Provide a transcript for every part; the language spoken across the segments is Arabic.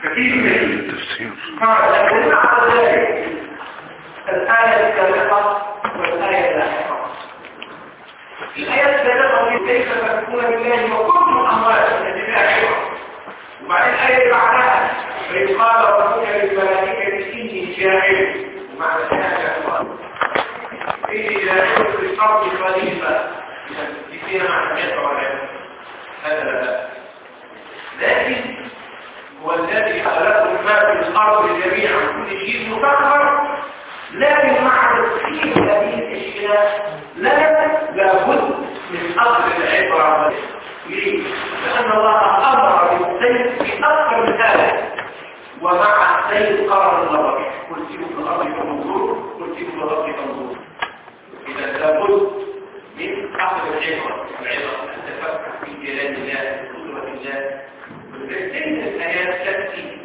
كثير التفسير قال لكن على ذلك الآية السابقة والآية اللاحقة. الآية السابقة في كيف تكون بالله وكنتم أمواتا لله، وبعدين الآية اللي بعدها فإذ قال ربك للملائكة إني جاعل، ومعنى هذا الله إني جاعل في الأرض خليفة يصير معنى يطلع هذا لا، لكن هو الذي خلقكم ما في الأرض جميعا كل شيء مسخر، لكن مع تسخير هذه الأشياء لابد من أخذ العبرة. ليه؟ لأن الله أمر بالسير في أكثر من هذا، ومع السير قرر النظر قل سيروا في الأرض فانظروا قل سيروا في الأرض فانظروا. إذا لابد من أخذ العبرة أن تفكر في جلال الله في قدرة الله. وتلك الآيات تأتي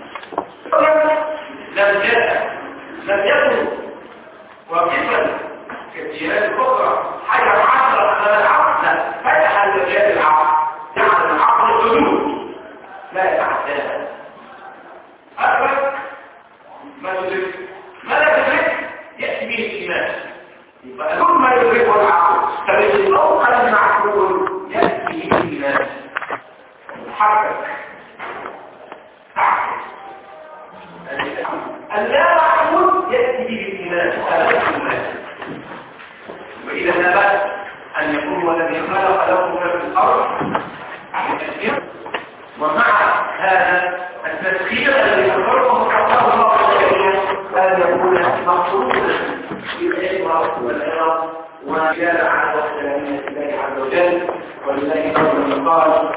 لم يكن واقفا كالجهات الأخرى حاجة عشرة على العقل، لا، فتح المجال العقل، جعل العقل حدود لا يتعداها. أدرك ما تدرك، ما لا تدرك يأتي به الإيمان. يبقى كل ما يدركه العقل فإذا الأوقع المعقول يأتي به الإيمان. حركك اللا معقول يأتي به الإيمان. وإذا ثبت أن يكون والذي خلق لكم ما في الأرض ومع هذا التسخير الذي خلقه حقه الله أن يكون مقصودا في العبرة والعظة وجال على وحدانية الله عز وجل. ولله قال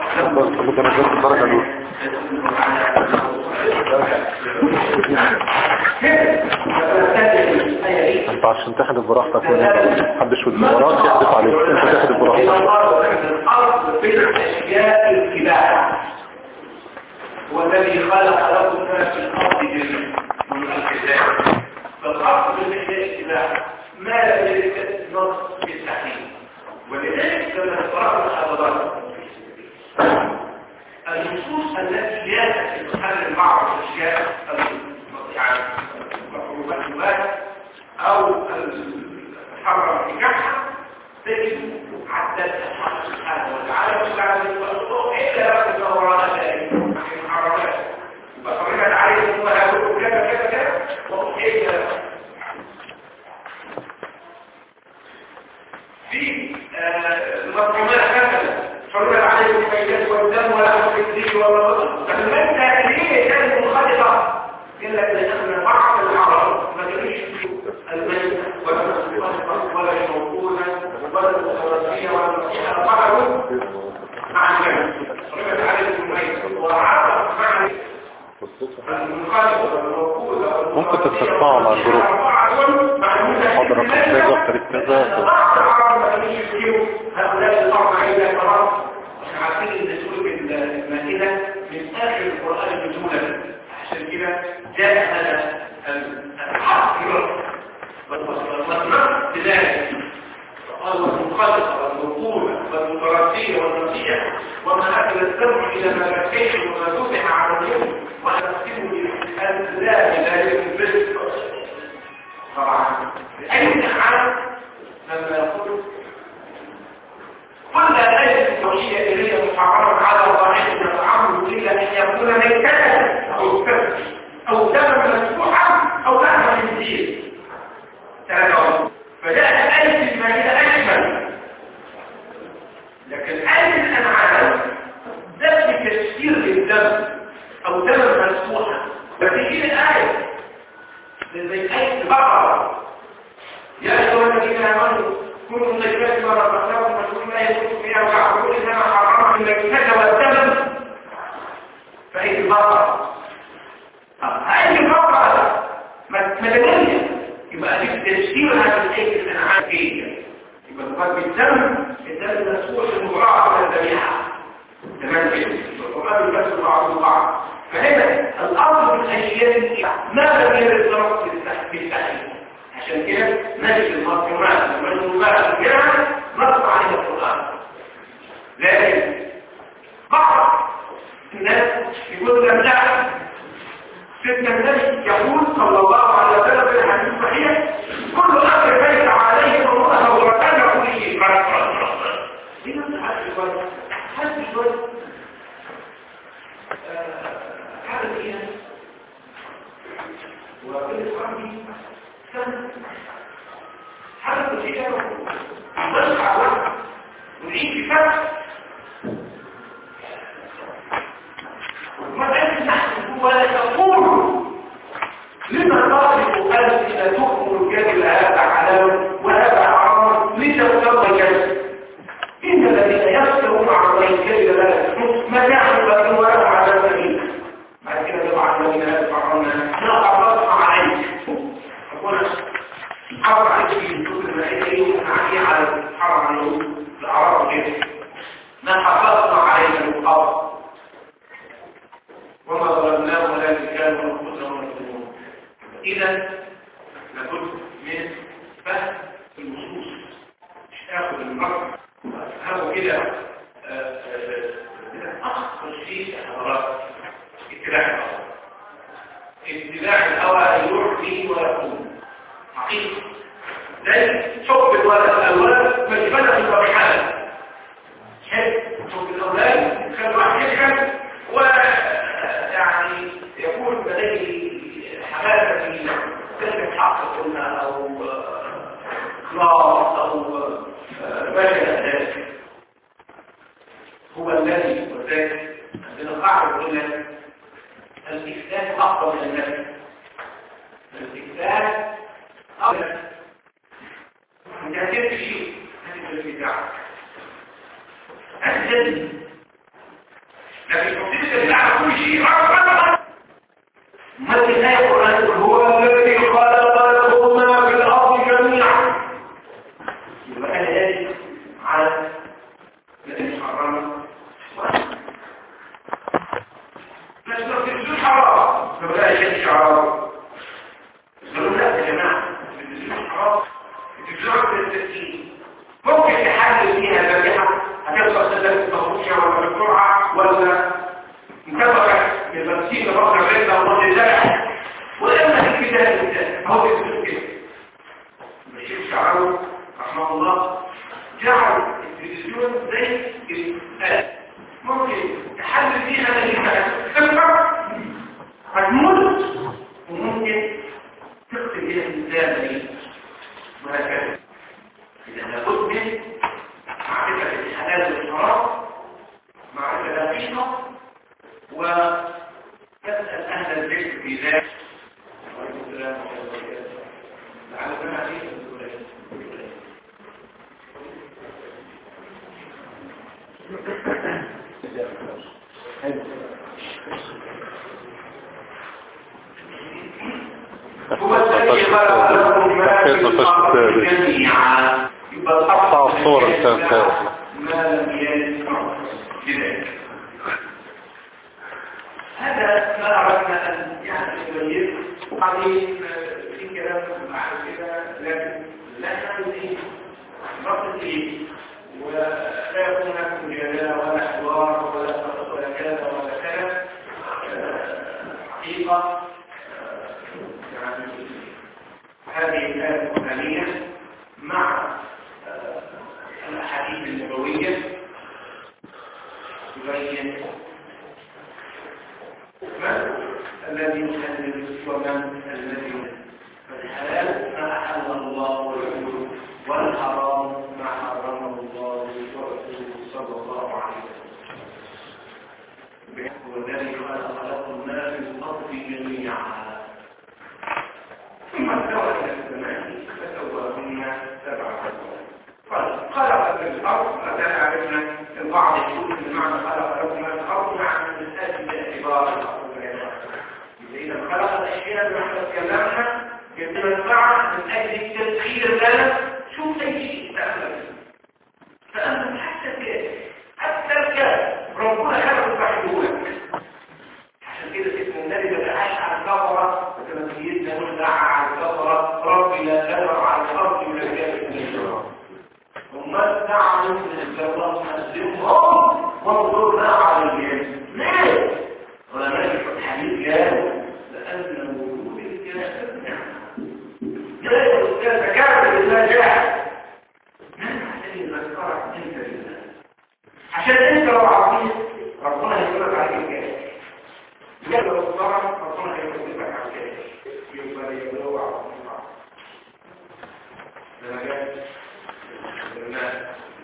انت عشان تحدث براحتك محدش ودي وراك يحدث عليك، انت تحدث براحتك. هو الذي خلق لكم ما في الارض جميعا من الكتاب، فالأصل بالاتباع ما لا يجب نص بالتحليل. ولذلك لما نقرأ الحضارات النصوص التي جاءت في تحلل بعض الاشياء المحرومات او الحرم في كحة تجد عدتها الله سبحانه وتعالى وسبحانه إلا لكم وراء ذلك نحن محرمات وفرمت عليهم وهاولوا كذا وأحيل لكم. في المحرمات مثلا فرمت عليهم الميتات والدم ولحم الخنزير والبقر، فالمادة ليه كانت مخالفة إلا لأن بعض الأعراض ما تجيش الميت ولا المصطفى ولا الموقونة ولا المتوسية ولا المسيحة فعلوا مع الجنة فرمت عليهم الميت وعرضت مع المخالفة والموقونة ممكن تتفقوا على الجروب حضرك كذا وطريق كذا بعض الأعراض ما تجيش فيهم هؤلاء الأربع إلى فرام. احنا عارفين ان سورة المائدة من آخر القرآن نزولا، عشان كده جاء هذا الحق والمصنع بذلك. فقال والمخلقة والمقولة والمترسية والنصيحة وما أكل السمع إلى ما بكيش وما ذبح على اليوم ونقسمه بالأسلام لا ينبسط. طبعا بأي حال لما يقول كل الآية التوحيدية إليه محرمة على ضعيف يتعامل إلا أن يكون ميتة أو كذب أو دم مسفوحا أو لحم خنزير. فجاءت الآية المائدة أجمل، لكن آية الأنعام ذات تفسير للدم أو دم مسفوحا فتجي الآية زي آية البقرة يا أيها الذين آمنوا كنتم طيبات ما رزقناكم فاشكروا لا يكون فيها ويعبدون انما حرمت الميتة والدم فهي البقرة. هذه البقرة مدنية يبقى دي تفسير هذه الآية الأنعام فيها. يبقى القرآن الدم مسؤول المضاعف من الذبيحة تمام كده، والقرآن يبث بعض البعض. فهنا الأصل من الأشياء ما لم يرد ضرب في التحليل. عشان كده نجد المرحومات والمجموعات الجامعة نصب عليها القرآن. لكن بعض الناس يقول لك لا سيدنا النبي يقول صلى الله عليه وسلم في الحديث الصحيح كل امر ليس عليه فهو وكان كل شيء دي نفس الحديث شويه حديث شويه حدث ايه وكل صحابي كان حدث شيء بس على ونعيش بفتح ما نحن ولا تقول لما طالب أنت إذا تؤمر الكذب هذا حلال وهذا حرام لتوتر الكذب إن الذين يفترون على الله الكذب لا يفترون متاع لكن ولا عذاب أليم بعد كده يضع الذين يدفعون لا أرضى عليك أقول حرم عليك في الكتب المائية ونعني على حرم عليه الأعراض كده ما حفظنا عليك المقابل وما ظلمناه ولكن كانوا انفسهم يظلمون. اذا لابد من فهم النصوص مش اخذ النص افهمه كده اخطر شيء حضرات اتباع الهوى. اتباع الهوى يروح فيه ويقوم حقيقه زي حب الولد مجبله الرحال حب الاولاد كان واحد يشهد ويعني يكون لديه حماسة في كلمة حق قلنا أو إخلاص أو ما شابه ذلك هو الذي وذلك عندنا قاعدة قلنا الإفساد أفضل من النفس الإفساد أفضل أنت هتبقى شيء هتبقى بتاعك هتبقى لكن تقصير الإسلام كل شيء ما في آية القرآن هو الذي خلق لكم ما في الأرض جميعا يبقى أنا آية على الذي حرمه بس لو تبذل حرام فبقى شيء حرام قالوا لا يا جماعة تبذل حرام تبذل التسكين ممكن تحلل فيها ذبيحة هتوصل سلسلة المفروشة ولا بالسرعة ولا مكبرة للمسيح لبقر الرزة والله الزرع ولما في كده الإنسان هو يقول كده الشيخ شعره رحمه الله جعل التلفزيون زي الآلة ممكن تحلل فيها نتيجة تكبر هتموت وممكن تقتل بيها الإنسان وهكذا إذا لابد من معرفة الحلال والحرام معرفة دقيقة وتسأل أهل الذكر في ذلك وعليكم السلام ورحمة الله وبركاته لعلنا عليه هو الذي خلق لكم ما في الأرض جميعا يبقى الصورة الثالثة ما لم يسمع بذلك هذا ما أردنا أن يعني نبين وبعدين في كلام بعد كده لكن لا نعمل نقصد إيه ولا يكون هناك مجادلة ولا حوار ولا تخصص ولا كذا ولا كذا حقيقة يعني هذه الآية القرآنية مع الأحاديث النبوية تبين من الذي يحلل ومن الذي فالحلال ما أحل الله ورسوله والحرام ما حرمه الله ورسوله صلى الله عليه وسلم والذي خلق لكم ما في الأرض جميعا ثم استوى إلى السماء فسواهن سبع سماوات خلق في الأرض مثلا عرفنا البعض يقول بمعنى خلق لكم الأرض مع الأساس باعتبار الأرض إذا خلق الأشياء اللي احنا تكلمنا يتنفع من أجل التسخير لنا شوف أي شيء تأمل فأنت حتى الكلام ربنا خلق بحدولك عشان كده اسم النبي ما دعاش على الكفرة وكما سيدنا نوح دعا على الكفرة ربي لا تذر على الأرض من الكافر من الشرار وما دعا من الله وانظرنا عليهم ليه؟ علماء الحديث قالوا لأن يلا الصراحة ربنا هيكتبك على كده يبقى يدور على الصراحة لما جاءت الناس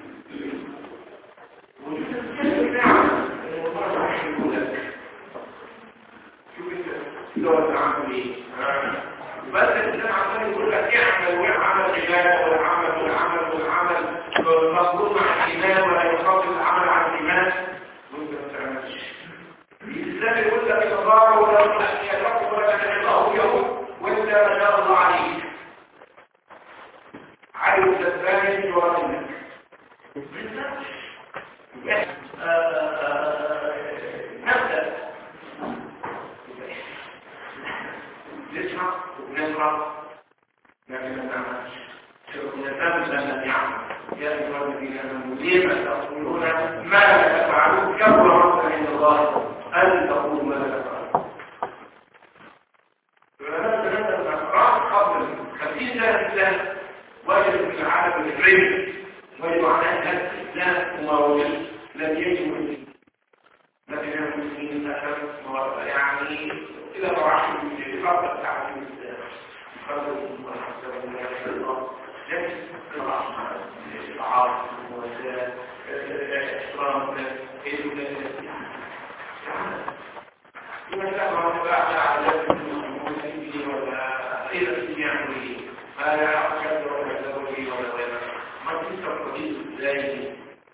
وجود نعم الموضوع راح يقول لك شوف انت دور تعمل ايه بس الانسان عمال يقول لك اعمل واعمل عباده والعمل والعمل والعمل مفروض مع الايمان ولا يفضل العمل عن الايمان وانت ما تعملش الإسلام يقول لك الله ولا يحب ولا الله يوم وانت ما شاء الله عليك عايز تتباني جوانك نبدأ نسمع ونقرأ لكن ما نعملش نتمثل لما نعمل يا أيها الذين آمنوا لما تقولون ما لا تفعلون كبر مقتا عند الله أن تقولوا ما لا تفعلون فلما تنزل الأفراد قبل 50 سنة الإسلام وجدوا في العالم الإبريد وجدوا على أن الإسلام مروج لم يجب لكن المسلمين أخذ يعني إلى مراحل من قبل التعليم الإسلام قبل الله لكن الرحمة العاطفة والإحترام لماذا ما بعد عادات المسلمين ولا إلى السياحة هذا أشد ولا زوجي ولا غيره ما تنسى القديس إزاي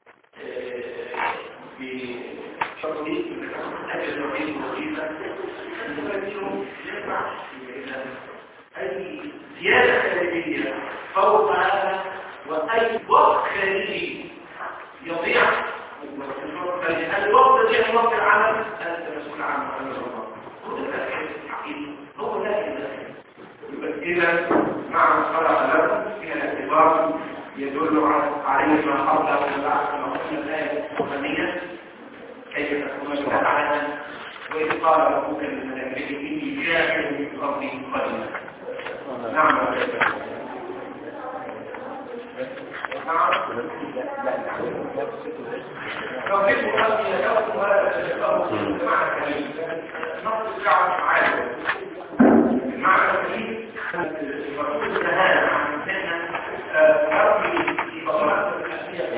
بشرطي أجل الوحيد وظيفة المسلمين يسمع أي زيادة خارجية فوق هذا وأي وقت خارجي يضيع الوقت يضيع وقت العمل أنت مسؤول عنه هو ده الحقيقي هو ده إذا مع الصلاة لكم فيها الاعتبار يدل عليه ما قبله وما بعد ما قلنا الآية القرآنية كيف تكون العالم وإذ قال ربك للملائكة إني جاعل في الأرض خليفة نعم توحيد خلقي يدعو ولا تشبهه بمعنى كريم نقص الدعوة عالم المعنى الكريم المفروض النهاية عن سنة ربي في بطلات الأساسية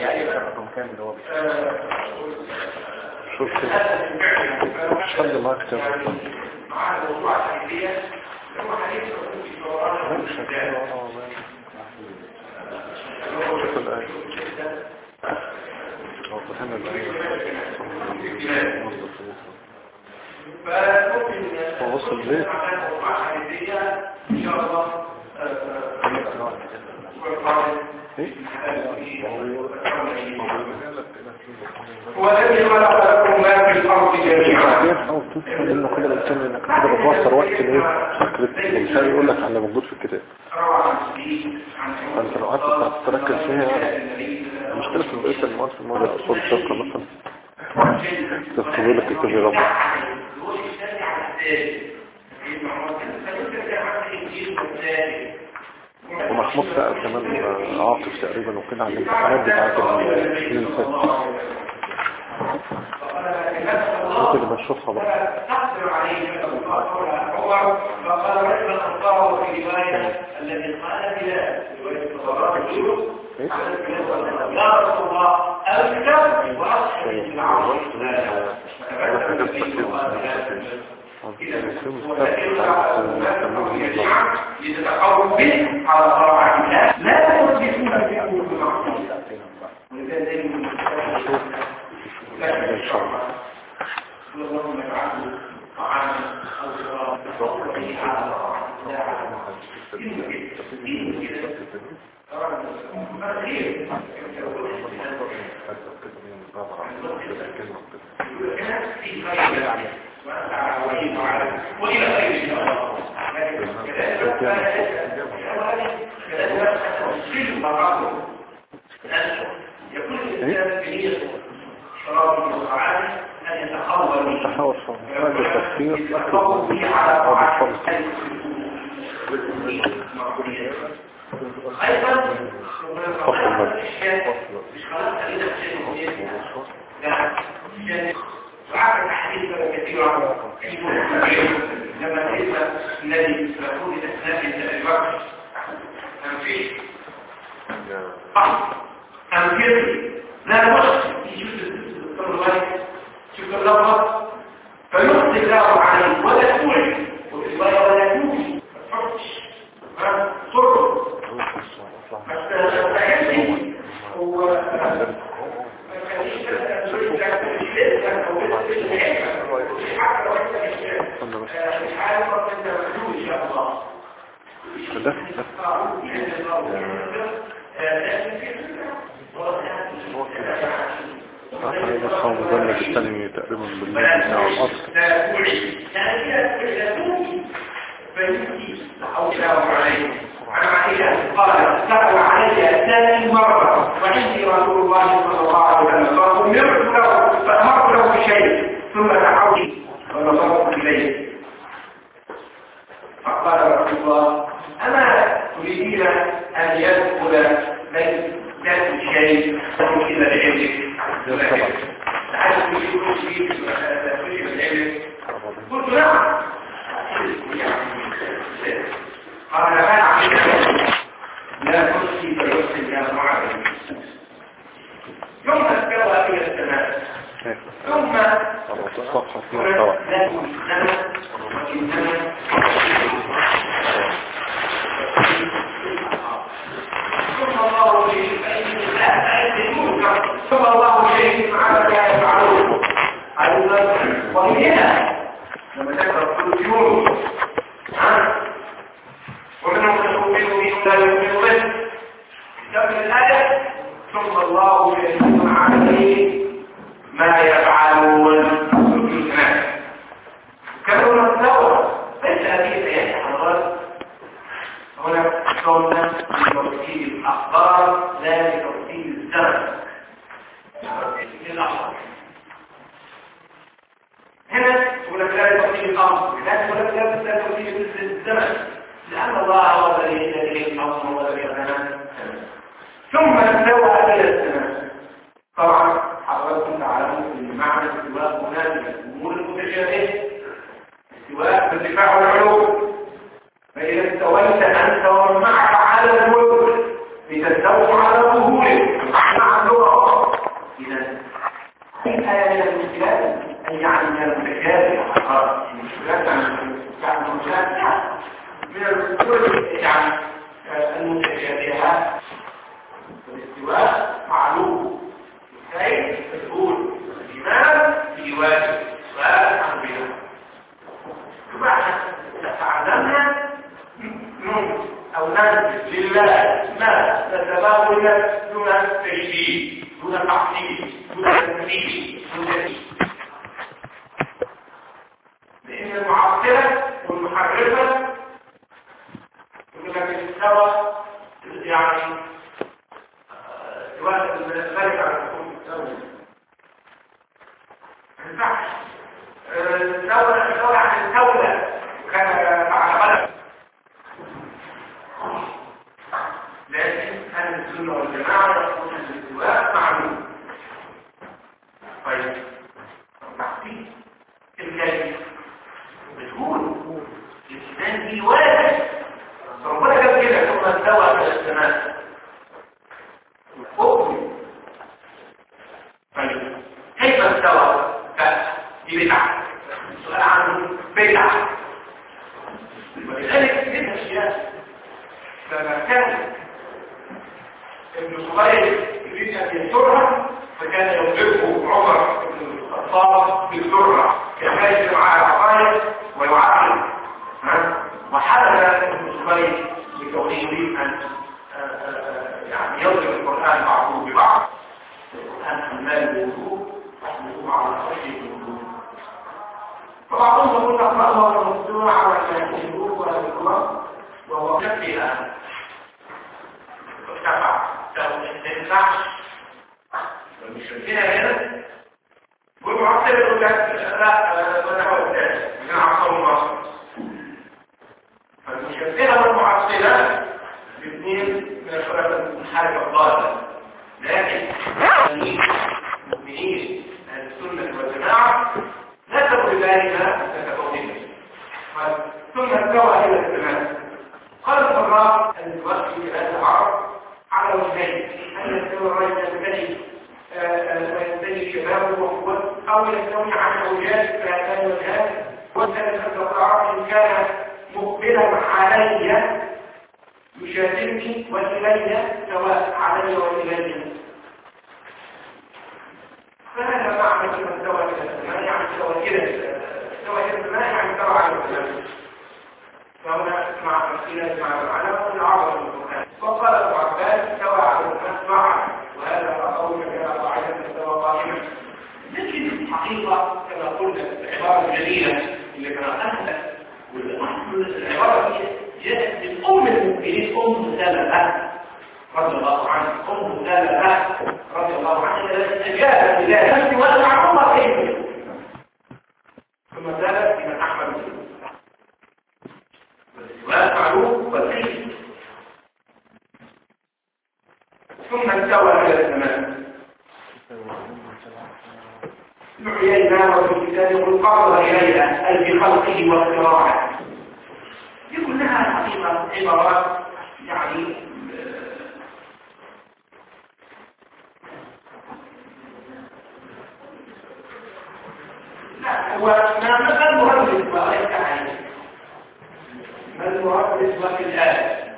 شوف مش حد معك كتاب مع الموضوع الحديثية هو حديث في صورات مش هكذا شوف الآية وضحنا الآية ووصل ليه إن شاء الله والذي خلق لكم ما في الأرض جميعا حاول تفهم انه كده الانسان انك كده بتوصل وقت ايه فكرة مش هيقول لك على اللي موجود في الكتاب فانت لو قعدت تركز فيها المشكلة في البقية المواد في المواد الأصول الشركة مثلا تستغل لك الكتاب ربع ومحمود سأل كمان عاطف تقريبا وكده عن الامتحانات بتاعت الانسان ممكن اللي بنشوفها بقى تقدر عليه عمر فقال رجل الخطاب في رواية الذي قال بلاد رواية الصلاة الجلوس يا رسول الله أذكر وأصحب العرش يتقوم به على طاعة الله لا يوجدون في أمور المعصية ولذلك اللهم اجعله طعاما او شرابا يكون الإنسان بنية شراب وطعام أن يتحول هذا التفكير يتحول على طعام أيضا مش خلاص خلينا وعمل أحاديث كثيرة لما كيف الذي يقول أثناء الوقت فيه أمثلة لا وقت يشوف الرواية شوف اللفظ فيخطئ له عليه ولا توعي والرواية ولا توعي صرف هو هذا الصوم مدلج الثاني تقريبا بالليل بتاع الأصل قال سأل علي ثاني مرة وعندي رسول الله صلى الله عليه وسلم فأمرت له بشيء ثم دعوت ونظرت إليه فقال رسول الله أما تريدين أن يدخل ذات الشيء إلا بعلمك لعل تريد العلم قلت نعم قال ما عملت لا ترسي فيرسل يا معلم ثم استوى إلى السماء ثم الصفحة فيها الطوى ثم الله شيء ثم الله شيء على ما يفعلون أيضا وهنا لما تقرأ الجنود ومنهم تؤمن به لا يؤمن به كتاب الآية ثم الله يشهد عليه ما يفعلون كانوا نتنوى ليس هذه الآيات حضرات هنا قلنا بترتيب الأخبار لا بترتيب الزمن هنا يقول لك لا بترتيب الأمر هناك يقول لك لا بترتيب الزمن لأن الله هو الذي يهدي الأمر والذي يغنى ثم استوى إلى السماء طبعا حضراتكم تعلمون ان معنى الاستواء هناك الامور المتشابهه استواء بالارتفاع والعلو فاذا استويت انت ومن معك على الملك لتستووا على ظهوره مع اللغه اذا الآية من المشكلات أي يعني من المتشابهة المشكلات يعني من الأمور يعني المتشابهة والاستواء معلوم كيف تقول الإمام في واجب سؤال عن بها فمعنى تعلمنا أو ننسب لله ما نتباول دون تشبيه دون تحديد دون تنفيذ دون تنفيذ لأن المعطلة والمحرفة يقول لك الاستوى يعني سواء الملك على الحكم الدولي ما ينفعش الدولة عن الدولة كان على بلد لكن أهل السنة والجماعة يقولون الاستواء معلوم طيب تحقيق الكيف بتقول الإنسان دي واجب ربنا جاب كده ثم استوى إلى السماء طيب كيف استوى دي بدعة السؤال عنه بدعة ولذلك من الأشياء لما كان ابن صغير يريد أن يسرها فكان يضربه عمر بن الخطاب بالذرة كان معاه عصاية ويعاقب وحدث ابن صغير بكونه يريد أن يعني يضرب القرآن بعضه ببعض القرآن حمال الوضوء تحمله على خشية الوضوء فبعضهم يقول نقرأه والمسلوع على الوضوء والوضوء وهو كفها ارتفع ما ينفعش المشركين هنا والمعطل يقول لك لا انا هو الثاني من عصام مصر فالمشركين والمعطلة الاثنين من الفرق الحركة الضالة لكن المؤمنين أهل السنة والجماعة ثم استوى إلى السماء. قال القراء أن يوحي هذا العرب على وجهين، أن يستوي الرجل ينتهي وينتهي شبابه وقوته، أو يستوي عن أوجاد فهذان وجهان. والثالث أن العرب إن كان مقبلا علي يشاهدني وإلي سواء علي وإلي. فهذا معنى من استوى إلى السماء، يعني استوى إلى السماء يعني استوى على السماء. فهنا مع تفصيلات مع المعنى والعرض المقرآن. وقال ابن عباس استوى على السماء معا، وهذا قول كما قاعدة استوى قائما. لكن الحقيقة كما قلنا العبارة الجليلة اللي قرأناها والعبارة دي جاءت من أم المؤمنين أم سلمة رضي الله عنها، أم سلمة رضي الله عنها التي أجابت بذلك وأدعى الله كيف ثم زالت بمن أحمد وأفعلوه والكيف. ثم استوى إلى السماء. عيينا وفي الكتاب والقرض إليها أي بخلقه واختراعه. دي كلها حقيقة عبارات يعني لا هو ما المرد وليس عليه، ما المرد وفي الآية.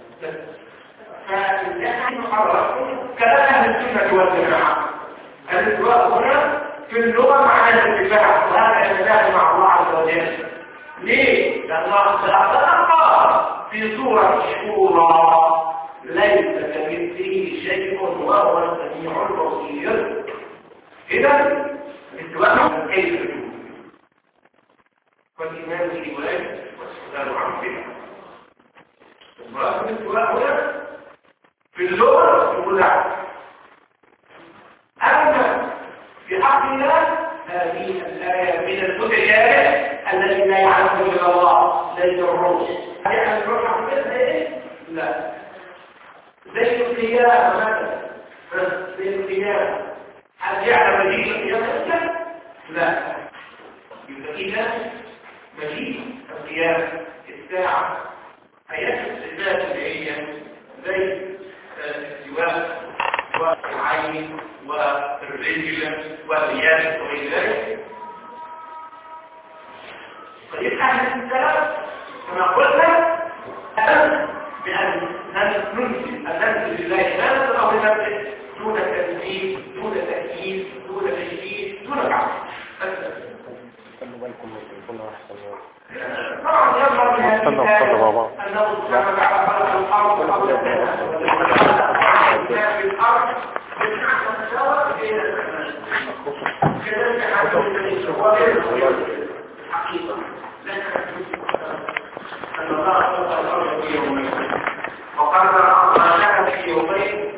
فالنحن محرر كلام أهل السنة والجماعة. الاستواء هنا في اللغة معناه الاتفاق، وهذا يتفاعل مع الله عز وجل. ليه؟ لأن الله تعالى في سورة الشورى ليس كمثله شيء وهو السميع البصير. إذا الاستواء كيف يكون؟ والإيمان به واجب والسؤال عنه بدعة. الاستواء هنا في اللغة يقول أما في حق الله هذه الآية من المتشابه الذي لا يعلمه إلا الله زي الروح. يعني الروح عقيدتها إيه؟ لا. زي القيامة مثلا، زي القيامة هل يعلم مجيء القيامة؟ لا. يبقى إذا مجيء القيامة الساعة آيات الصفات اللي هي زي الاستواء والعين والرجل واليد وغير ذلك. فيبقى اهل السلام كما قلنا بأن ننزل لله نازل أو ننزل دون تنزيل دون تأكيد دون تشديد دون تعب. خلوا بالكم من كل واحد. طبعا يظهر من هذه الآية أنه سبحانه وتعالى خلق الأرض قبل في الأرض بالنسبة إلى السماء. كذلك حديث الحقيقة أن الله خلق الأرض في يومين وقدر أقوالها في يومين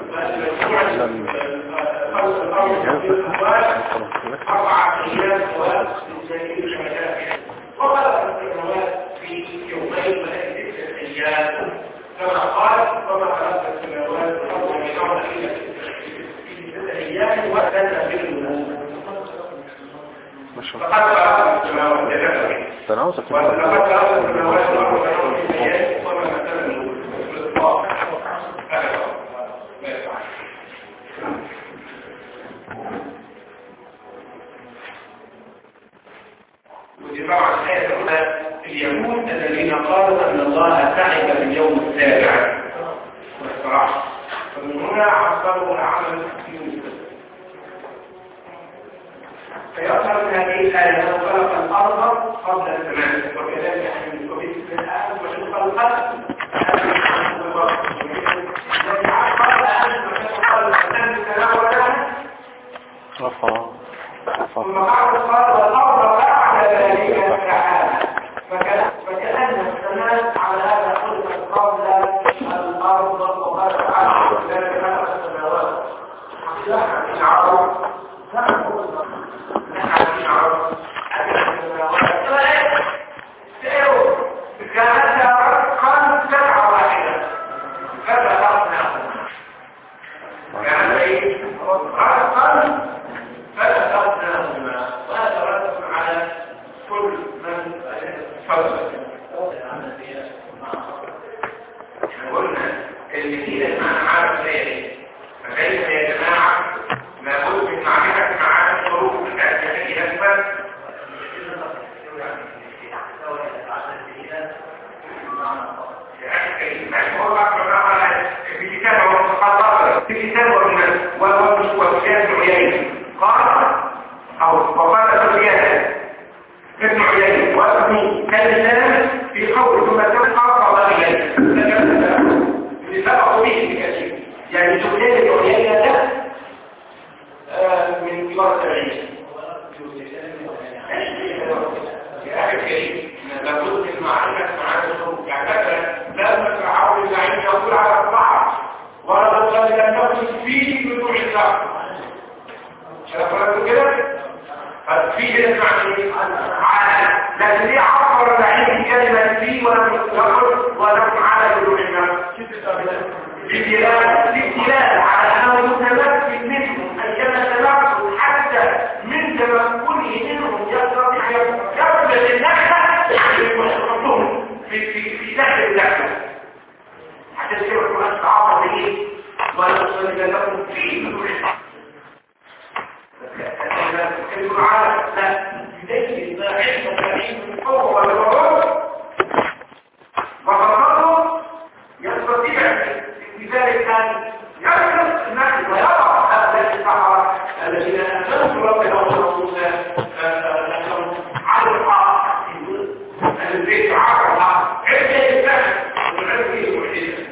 خلق الأرض في الأموال 4 أيام وإنسانية المشاكل وخلق السماوات في يومين وهي 6 أيام كما قال وما خلق السماوات والأرض والأرض إلا في 6 أيام وأتنا بالنمو. فقد خلق السماوات ولقد خلق السماوات والأرض في أيام وما مثلا بالإطلاق. ودفاع الآية الأولى اليهود الذين قالوا أن الله تعب في اليوم السابع والصراحة، فمن هنا عصروا العمل في يوسف. فيظهر من هذه الآية أنه خلق الأرض قبل السماء وكذلك حين وباسم الآن وشق القلب الذي قبل أن قال الأنسان تناولها ثم قال والأرض بعد ذلك تعالى فكأن السماء على هذا خلقت قبل الأرض وقال تعالى ذلك خلق السماوات حقيقة العرب نحن العرب السماوات كانت رزقا سبعة واحدة فبلغناهم كان ايه رزقا فبلغناهما وهذا رزق على كل من فضل معركة معانا الصوت يعني لا تتعود العين يقول على البحر ولا تقول لن تكن فيه بدون الزعم شايفوا كده؟ ففي هنا معنى على لكن ليه عبر العين كلمة فيه ولم يقول ولم على بدون الزعم للدلالة على أنه متمكن منهم أن يتمكن حتى من تمكنه منهم يستطيع يقبل النحلة في داخل النحلة حتى يصير القرآن تعاطى به ويصل لكم فيه يقول على لا يدين ما علم العلم من قوة والغرور وغرره يستطيع لذلك أن يدرس الناس ويضع هذا الصحراء الذين أنزلوا ربنا ورسوله على الحق البيت عرفها عدة الإسلام والعلم فيه وحيدة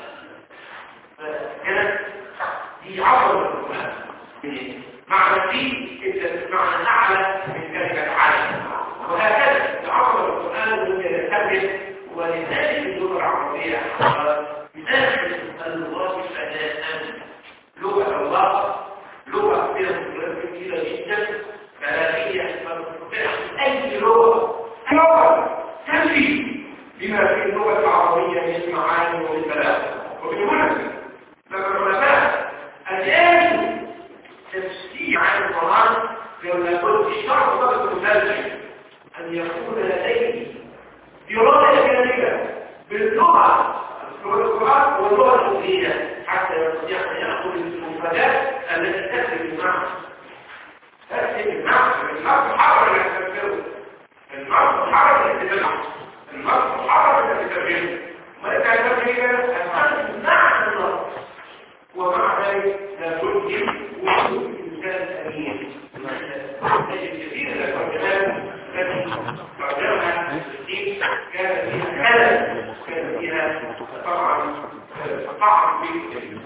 هنا دي عصر معنى فيه معنى أعلى من كلمة عالم وهكذا عصر القرآن ممكن يستخدم ولذلك اللغة العربية بداخل اللغات الأداء لغة الله لغة فيها مجرد كثيرة جدا كلامية أي لغة تنفي بما في اللغة العربية من المعاني والبلاغة وبالمناسبة لما العلماء الآن تفسير عن القرآن يقول الشرط ضبط المترجم أن يكون لديه دراسة كاملة باللغة القرآن واللغة الإنجليزية حتى يستطيع أن يأخذ المفردات التي تكتب المعنى تكتب المعنى المحرر التي تكتبه المحرر التي تبلع المحرر التي تبلع وإذا كان كذلك أن المعنى النظر ومع ذلك لا تلهم وجود الإنسان أمين تجد كثير من الترجمات التي ترجمها الدين كان فيها كلام كان فيها طبعا طعن في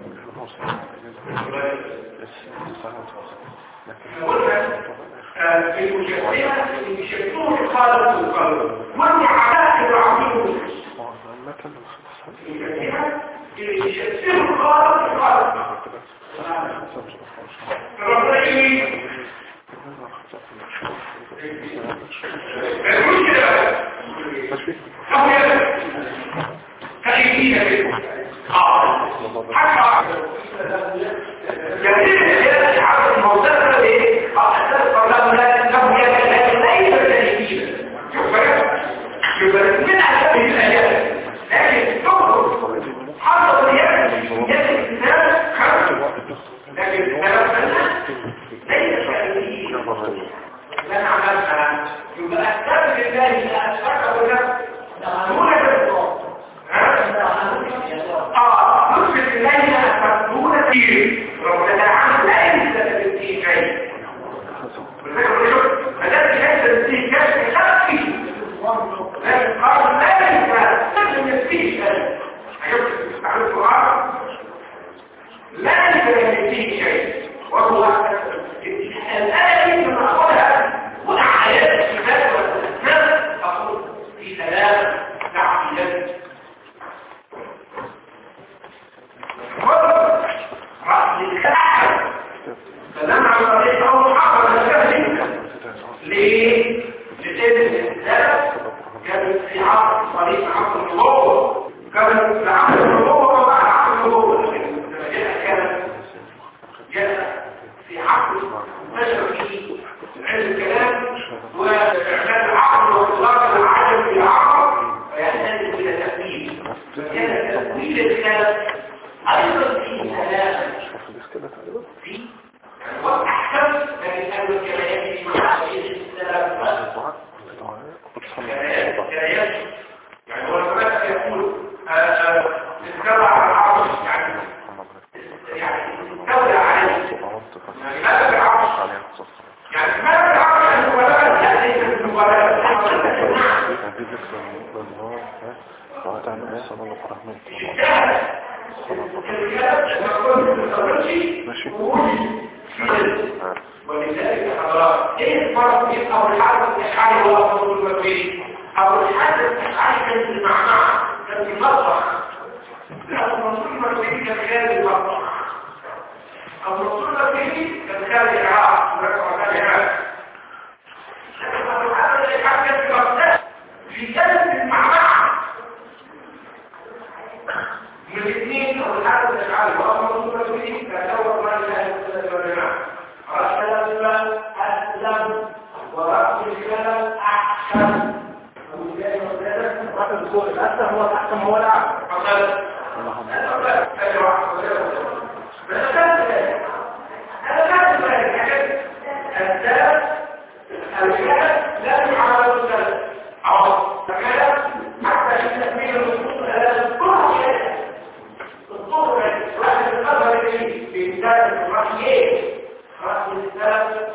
قلنا المشبهة يشبهون الخالق والقلب والمعاداة العظيم المشبهة يشبهون الخالق والقلب ولذلك حضرات ايه الفرق بين اول حرف الاشعاري والافضل المكوي او الحدث عشان المعنى كان في مطرح لأن الرسول المرسولي كان خارج المطرح او الرسول المرسولي كان خارج العراق وكان العراق لكن ابو الحدث الحدث كان في مطرح في كلمة المعنى من الاثنين او الحدث الاشعاري وهو الرسول المرسولي كان اول ما يلاقي الجماعه رسول اسلم ورسول الكلام احسن رقم الكون الأسهم هو الأحسن هو الأعلى لا يعمل السلام فكذا حتى في تكميل النصوص هذا كل شيء الظهر واحد القدر الذي في مثال الرحيين رأس الإسلام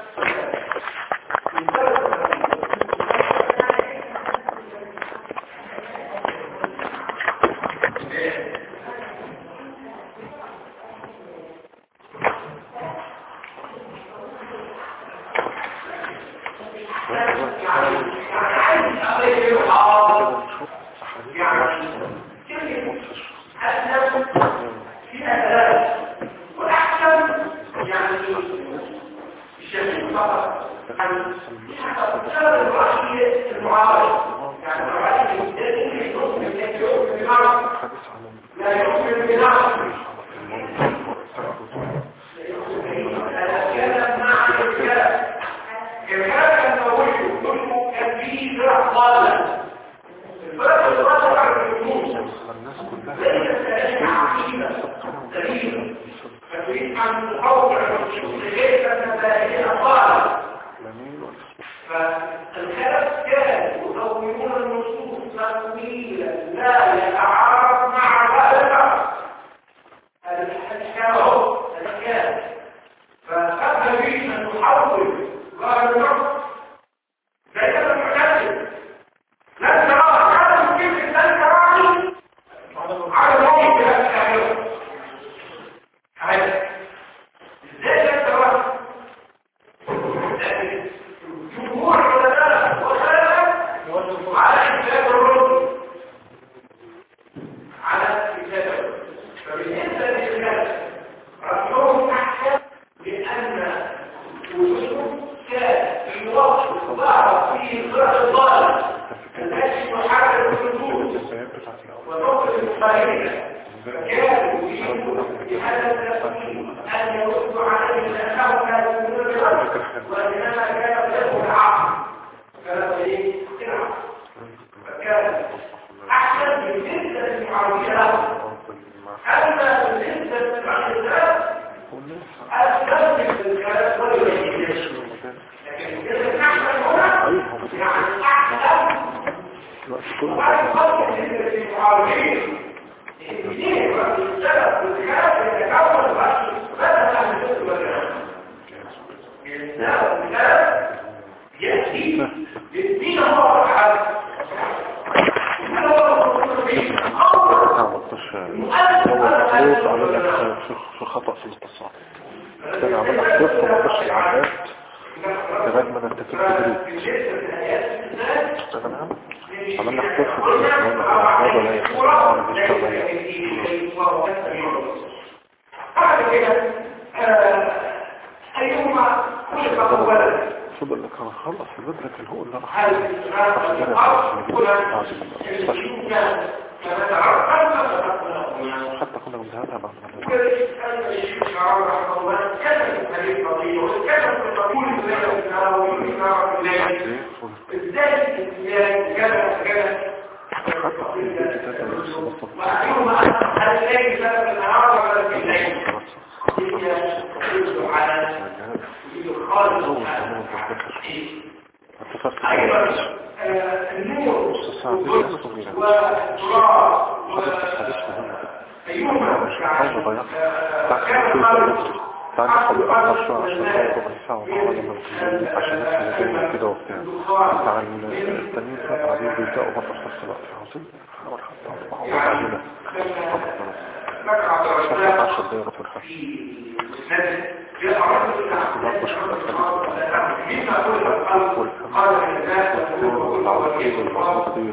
التانيين 3 قاعدين بيبدأوا برضه في نفس الوقت عاوزين نحاول حتى نطبعه وبعدين صفحة 10 دقيقة في الحق والعواقب المربوطة دي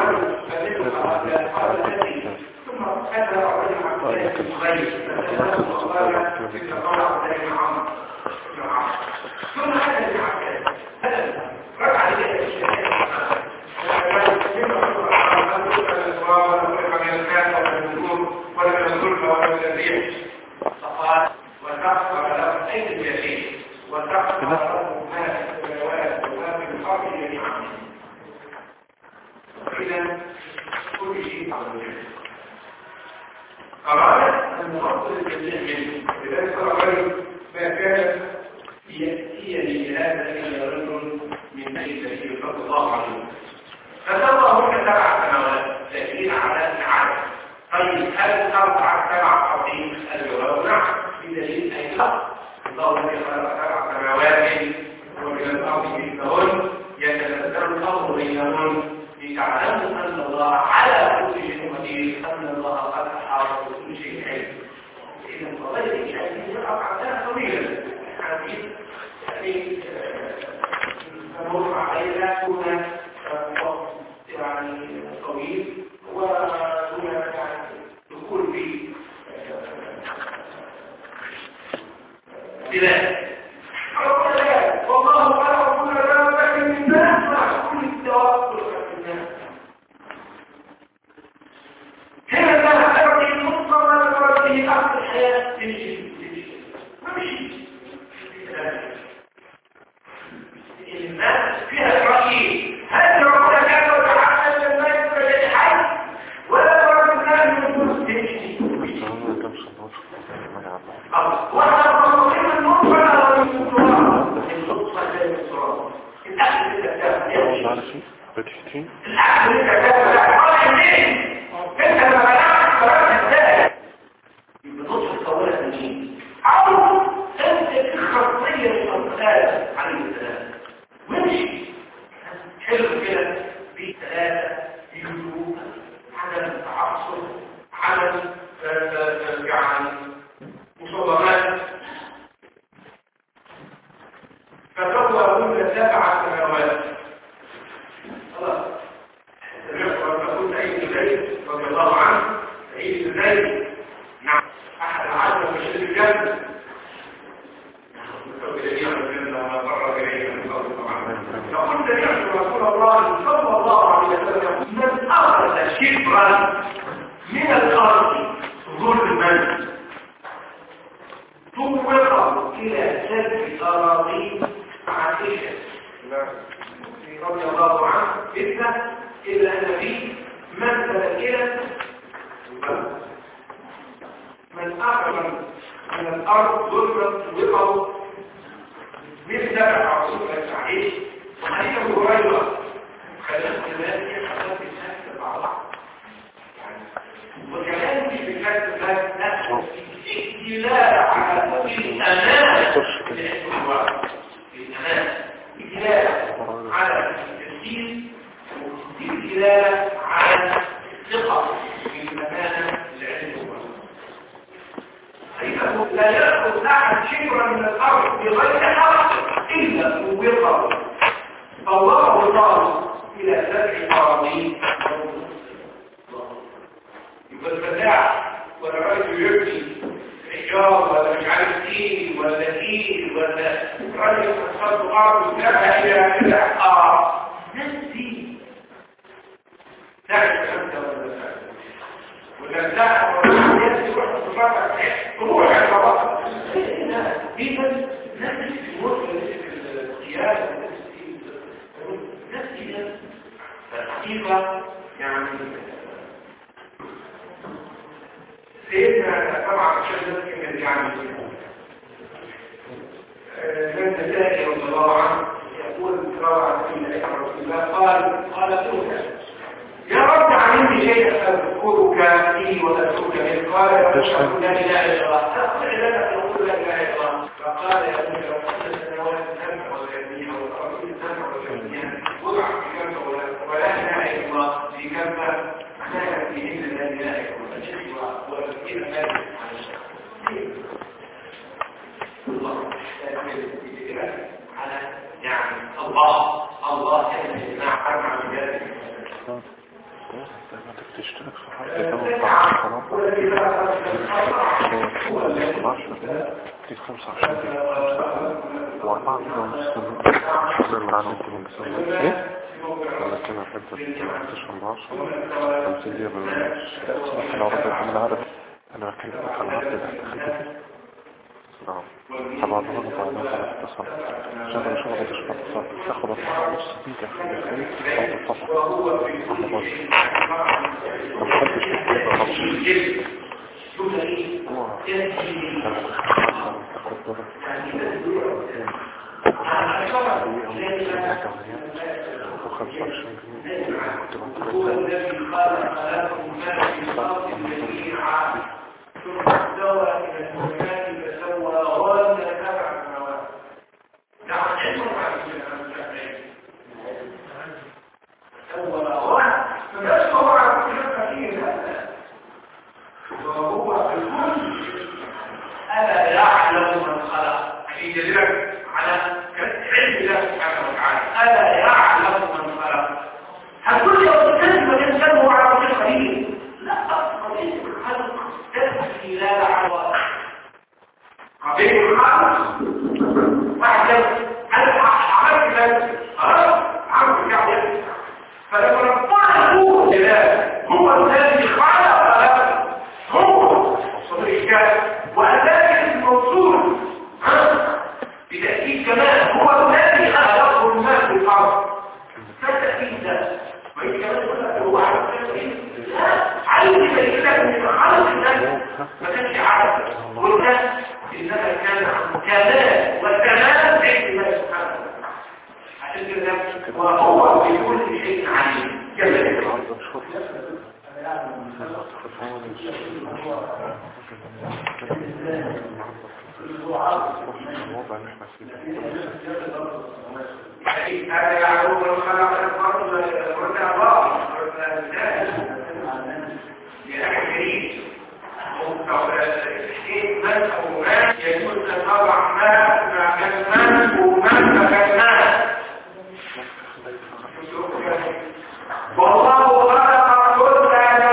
أراد المفضل الجميع منه لذلك الرجل ما كان يأتيني بهذا إلا رجل من بيت النبي صلى الله عليه وسلم فسوى هنا 7 سنوات لكن على العدد طيب هل 7 قضيب الجواب نعم بدليل أي لا الله الذي خلق 7 سنوات ومن الأرض مثلهن يتنزل الأمر بينهن لتعلموا أن الله على كل شيء قدير أن الله قد أحاط بكل شيء علم إذا قضية الشيء يقع عدها طويلة حديث نمر عليها هنا يعني طويل وهنا دخول في بلاد والله خلق كل ذلك من الناس مع كل التوكل في الناس هنا بقى أرضي المطلق على أرضه أخذ الحياة تمشي الناس فيها الرأي هل ربنا كان وتحقق لما يكون للحي ولا ربنا كان يقول تمشي ولا ربنا النطفة ولا النطفة زي الصراط الأكل التكتاب يمشي الأكل التكتاب لا قال منين انت لما بلعت قرارك ازاي يبقى نطفة طولة منين أو انت الخطية الأمثال عليه السلام وامشي حلو كده في 3 يجوز عدم تعصب عدم يعني مصادمات فتقوى مدة 7 سنوات خلاص سمعت وقت سعيد بن زيد رضي الله عنه سعيد بن زيد نعم أحد 10 بشر الجنة فقلت يا رسول الله صلى الله عليه وسلم من أخذ شبرا من الأرض ظلما توقف إلى سلب أراضين عائشة رضي الله عنه فتنة إلا أن فيه مثل كده من أخذ من الأرض ظلما توقف من دفع رسول الله صحيح وحديث ابو هريره خلاف ذلك حدث الناس بعض وكمان مش بكاس الناس نفسه استدلال على الأمان استدلال على التسليم واستدلال على الثقة في الأمانة لعلم فإنه لا يأخذ أحد شبرا من الأرض بغير حق إلا موقفه فوضعه الله إلى 7 أراضين يبقى الفتاح ولا رجل يبني حجاب ولا مش عارف ايه ولا ايه ولا رجل يتصرف أرض وجابها إلى نفسي تعرف أنت ولا تعرف ولا تعرف ولا يروح تصرف روح الرباط إذا نفس المسلم في القيادة نفسي الحقيقة يعني سيدنا طبعا الشيخ كان يعني من النسائي رضي الله عنه يقول روى عن رسول الله قال له يا رب علمني شيئا اذكرك فيه واترك منه قال يا رب لا اله الا الله تقول لك تقول لا اله الا الله فقال يا ابن رب السماوات السبع والارضين والارض السبع والارضين وضع في كلمه ولا اله الا الله في كلمه معناها في علم الذي لا يكون الشيخ وكيف ماذا عن الله على يعني الله يجب أن نعبر عن ذلك. ما تشترك في حاجة كمان في 25 وأربعة من عندك من سنة إيه؟ ولا كان حتى 50 دقيقة بالنص أنا ربيت من عارف أنا بكلمك على العرض ده خلتك نعم طبعا هو بعد اتصل شغل تشبه اتصل تاخد نص دقيقة خليك أو تتصل أحنا بس ما تحبش تكتب خلاص ألا يعلم من خلق في دليل على علم الله سبحانه وتعالى. ألا يعلم من خلق. هتقول لي كلمة الإنسان هو على وجه قليل. لا قضية الخلق تأتي لا على قضية الخلق. واحد أنا عملت ذلك خلاص عملت كده. فلما ربنا يقول هو الذي خلق هو صدق وأداك الموصول بتأكيد كمان هو الذي خلقه الماء في الأرض فالتأكيد ده وإن كمان هو على التأكيد علم بيكتب من خلق الناس ما كانش عارف قلنا إنما كان كمال وكمال عند الله سبحانه عشان كده وهو بكل شيء عليم كمال هذا يعلم من خلق الأرض ورد الله لأخي الكريم من أو ما يجوز أن نضع ما مكان ومن مكان والله خلق كل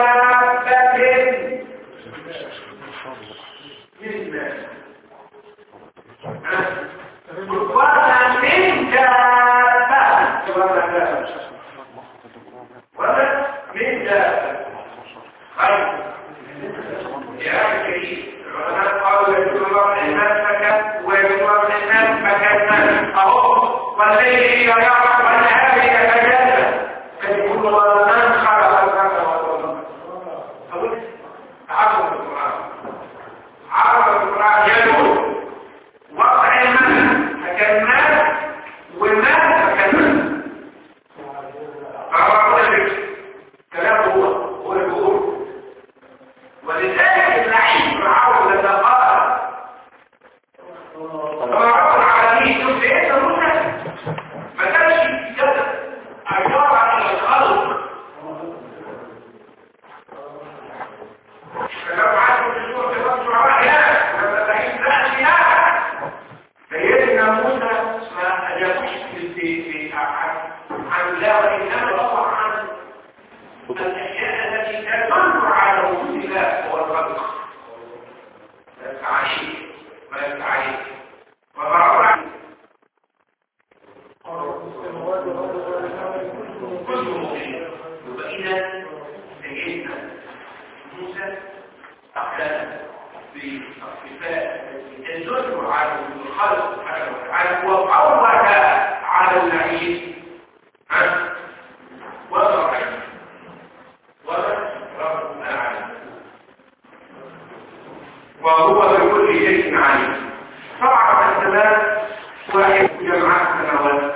وهو بكل شيء عليم. طبعا السماء واحد جمع السماوات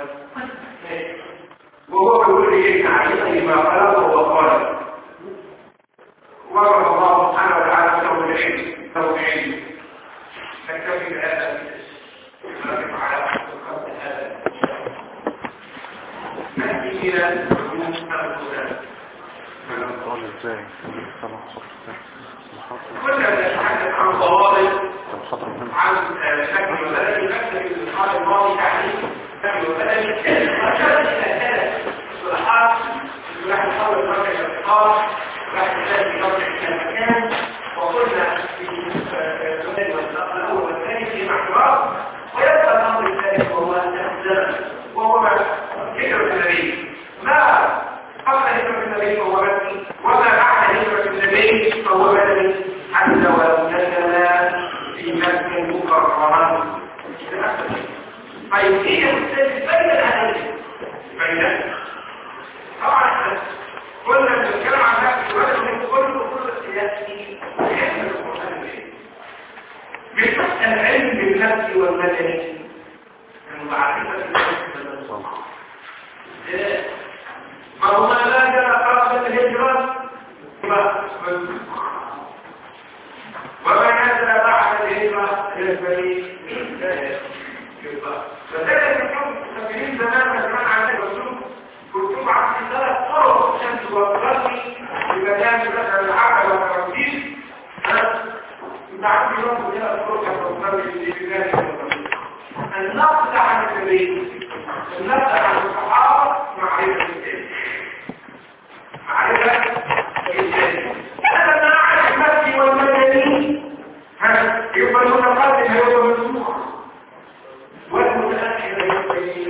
وهو بكل شيء عليم لما خلقه وخلق. وضرب الله سبحانه وتعالى له العلم نكتفي بهذا ونقف على خلق هذا نأتي إلى علوم القرآن. ازاي لسه محصور ازاي كنا بنتحدث عن ضوابط المحاضرة مهمة عن شكل البلد نفسه في الحال الماضي تعليم شكل البلد أشار إلى ثلاث اصطلاحات راح نحول مركز الاتصال راح نلاقي مركز المكان وقلنا في السؤال الأول والثاني في معلومات ويبقى الأمر الثالث وهو الزمن وهو هجرة النبي ما قبل هجرة النبي فهو مكي وما بعد هجرة النبي فهو مدني حتى ولو نزل في مكة مكرمة طيب هي بين هذين بين طبعا كنا بنتكلم عن نفس الوقت من كل السياسي من العلم بالنفس والمدني المعرفة ما هو لا جرى قرابة الهجرة وما نزل بعد الهجرة إلى البريد فذلك الحكم تفكيرين زمان عن الرسول كنتم عن ثلاث طرق الشمس والغربي بمكان مثلا العقل والترتيب نعرف يوم كده الطرق والغربي في بلاد النقد عن النبي النقد عن الصحابة معرفة الإنسان معرفة الإنسان هذا ما أعرف المكي والمدني يبقى المتقدم هو المنسوخ والمتأخر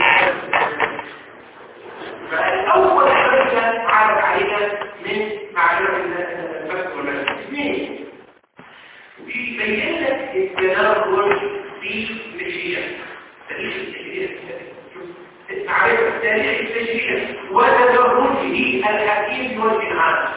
فالأول حاجة عارف عليها من معرفة المكي والمدني اثنين بيبين لك التناول في مشيئة معرفة التاريخ التشريعي وتدرجه الحكيم والإنعام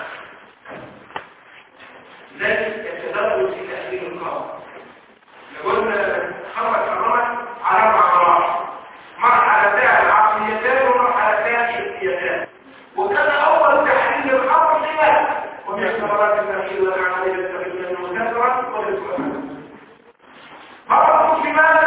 ذلك التدرج في تأثير القوم لقلنا خمس مرات على 4 مراحل مرحلتان العقليتان ومرحلتان السياسيتان وكان أول تحليل الخمر لماذا؟ ومن الثمرات التأثير والعملية التأثير المكثرة والإسلام مرحلة لماذا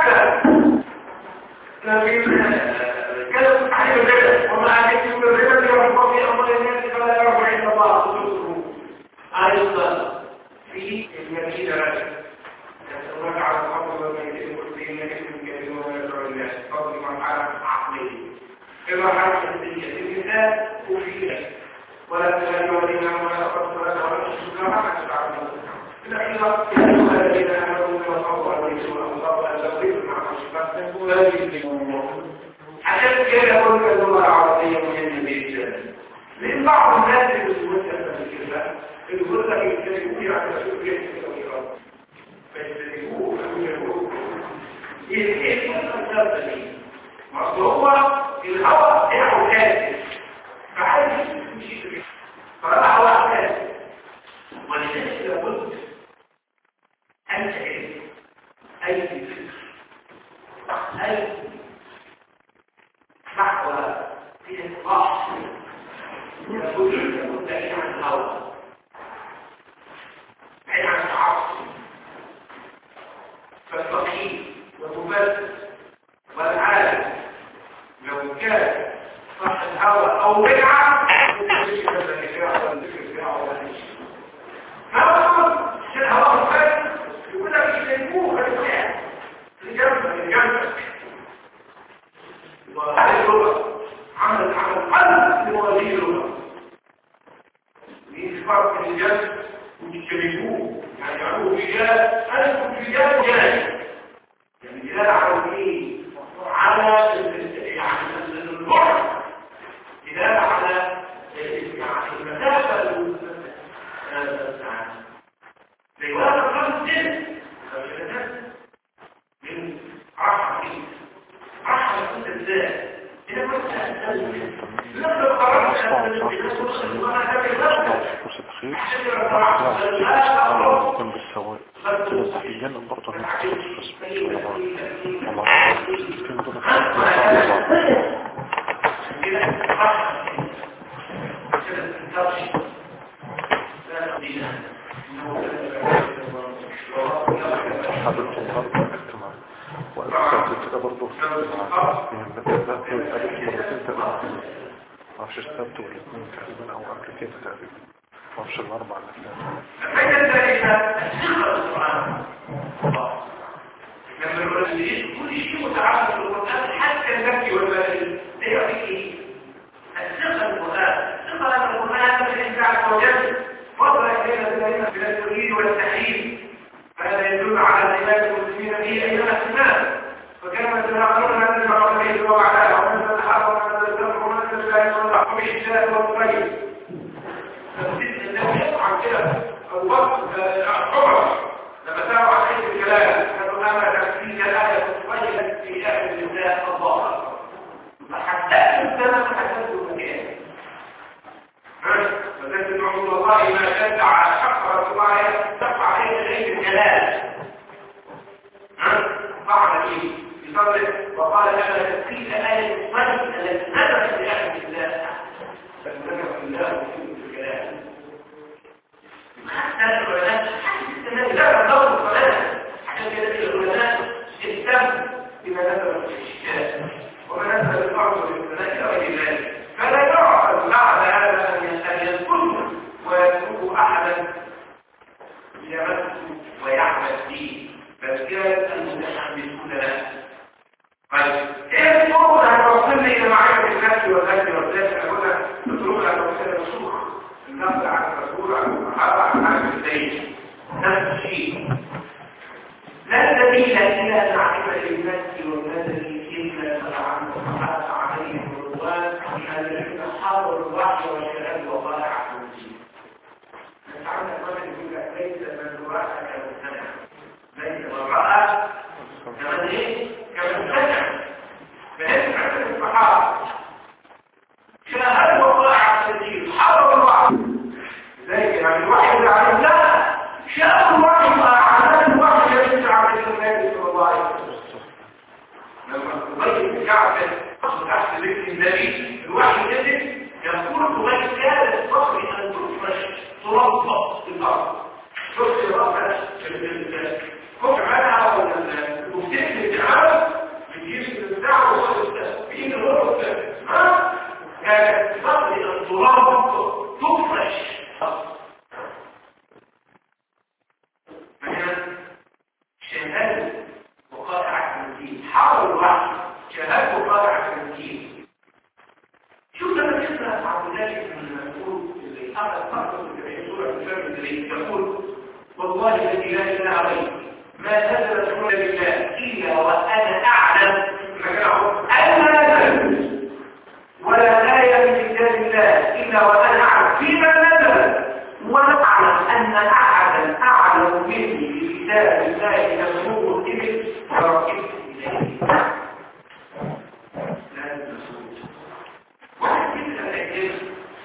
كانت تحليل الربا وما عليكم بالربا يرفع في أمر الناس فلا يرفع عند الله خصوصه أيضا في المدينة رجل يتوقع على الحظ والميتين والدين اسم كريم ويدعو الناس فضل مرحلة عقلية في مرحلة حسية النساء وفيها ولا تجعلوا الإمام ولا تقصوا ولا تغلقوا كما تشعرون الأخيرة يجب الذين آمنوا وصبروا عليهم وأنصاروا الأزواج مع الشفاء ولا يجب عشان كده يقول اللغة العربية مهمة جدا لأن بعض الناس اللي بتمثل في الكلام يقول لك يتكلموا على السورية الكبيرة فيتكلموا ويقولوا ايه الخطاب دي ما هو الهواء بتاعه كاسد فعايز يمشي فراح هواء كاسد ولذلك لابد أن تعرف أي فكر أي نحو في الإطلاق لابد بعيد عن الهوى بعيد عن التعصب فالفقيه والمبادر والعالم لو كان صح الهوى أو بدعة ممكن يكون الذكر والذكر ولا شيء هذا الهوى الخير يقول لك يسلموه بالفعل الجنة وهذه اللغة عمل قلب لموازين اللغة في فرق الجنة ويجتمعوه يعني يعملوا رجال أنتم رجال جاي يعني رجال على ايه؟ على البعد رجال على المسافة زي واحد خمس سنة من 10 كنت ازاي هنا كنت لما قررت كان بالسواء تنزح الجنة برضه من وأكثر كده برضه معرفش السبت والاثنين تقريبا أو قبل كده تقريبا مش الأربع الأسلام. الحاجة الثالثة الثقة بالقرآن. لما العلماء كل شيء متعلق بالقرآن حتى المكي والباقي ده يعطيك ايه؟ الثقة بالقرآن. الثقة بالقرآن من الله عز وجل فضل إلينا بالعلم بلا التغيير ولا التحريم. فهذا يدل على الإمام المسلمين فيه أيها الإسلام. فكما تناقلون أن المعرفة به وعلى ومن تتحرر ومن تتبع ومن تتبع ومن بالشتاء والطيب. فالسيد أنه يفعل كده الوقت العمر لما سألوا عن حيث الكلام كانوا أما تفسير الآية الطيبة في آخر الإنسان الظاهر. فحدثت الزمن حدثت المكان. فذلك نعوذ الله ما شد على حق رسول الله تقع عليه حيث الكلام. فعل إيه؟ بصدره وقال لما تفسير آية الطيبة التي نزلت في آخر الإنسان فنزلت الله في الكلام. حتى العلماء لا تدور الصلاة عشان كده العلماء اهتم بما نزل في الشتاء وما نزل الأرض للسماء إلى غير ذلك. فلا يعقل بعد هذا أن يذكره ويتركه أحدا يمسه ويعمل فيه بل كان المتحمسون له. طيب ايه الصورة هتوصلني إلى معرفة النفس والذات والذات هنا نتركها توصيل الصورة النقل عن الرسول عن الصحابة عن عالم الدين نفس الشيء. لا سبيل إلى معرفة النفس والذات إلا عنه وحث عليه الرضوان الذين حاضروا الوحي والشهادة وقال عبد المجيد. نتعلم مثلا يقول لك ليس من رأى كمستمع ليس من رأى كمن ايه؟ كمستمع. فهذه عدد الصحابة شاهدوا وقال عبد المجيد حاضروا الوحي ذلك يعني الوحي اللي عليه لا شاهدوا الوحي وأعلان الوحي يجب على النبي صلى الله عليه وسلم. لما تغير الكعبة تحت ذكر النبي الوحي يجب يقول تغير كاد الصخر أن تفرش تربط في الأرض تفرش رأسها كف عنها وتفتح العالم بتجيب الدعوة والإسلام بإيد الغرب كانت الصخر أن تربط تفرش شهادة وقائع الدين حاول الوحي شهادة وقائع الدين. شوف لما تسمع عبد الله بن مسعود اللي أخذ فرصة في سورة الفجر اللي يقول والله الذي لا إله غيره ما نزلت سورة بالله إلا وأنا أعلم أنها نزلت ولا آية من كتاب الله إلا وأنا أعلم فيما نزلت وأنا أعلم أن أحدا أعلم مني في كتاب الله يسوع الإبل ورقبت إليه. لا المسعود واحد كده الأجهزة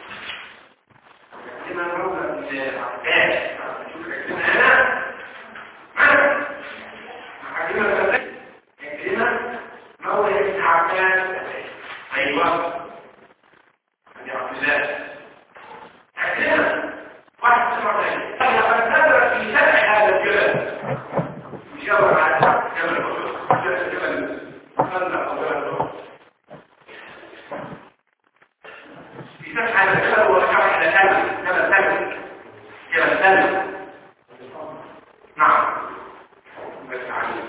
كما نقول العباس شوف الأجهزة هنا حكيمة كلمة مولى ابن عباس أيوة يا عبد الله كلمة واحد سمع ذلك لقد نزل في سمع هذا الجبل يشاور على جبل خلق أولاده في سمع هذا الجبل ورجع إلى جبل ثلج نعم بس عليه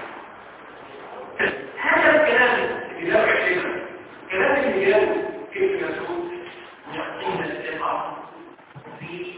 هذا الكلام اللي لا يعجبنا كلام اللي قاله كيف مسعود يعطينا الثقة في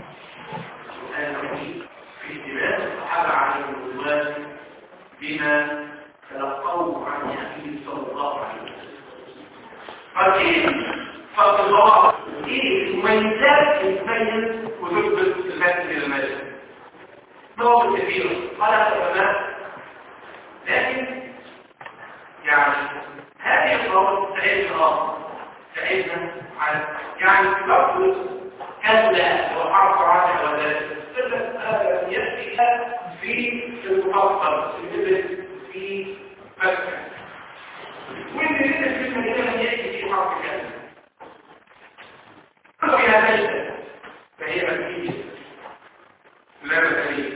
اهتمام الصحابة عليهم الرضوان بما تلقوه عن النبي صلى الله عليه وسلم. فكيف فالله ايه المميزات تبين وتثبت الفاتن للمجد نوع كثير قال العلماء لكن يعني هذه الضوابط تعيشنا على يعني لفظ كلا وحرف عادة وذلك يأتي في المحصل في مكة واللي يجب في المدينة يأتي في حرف كلا فيها مجد فهي مكية لا مثالية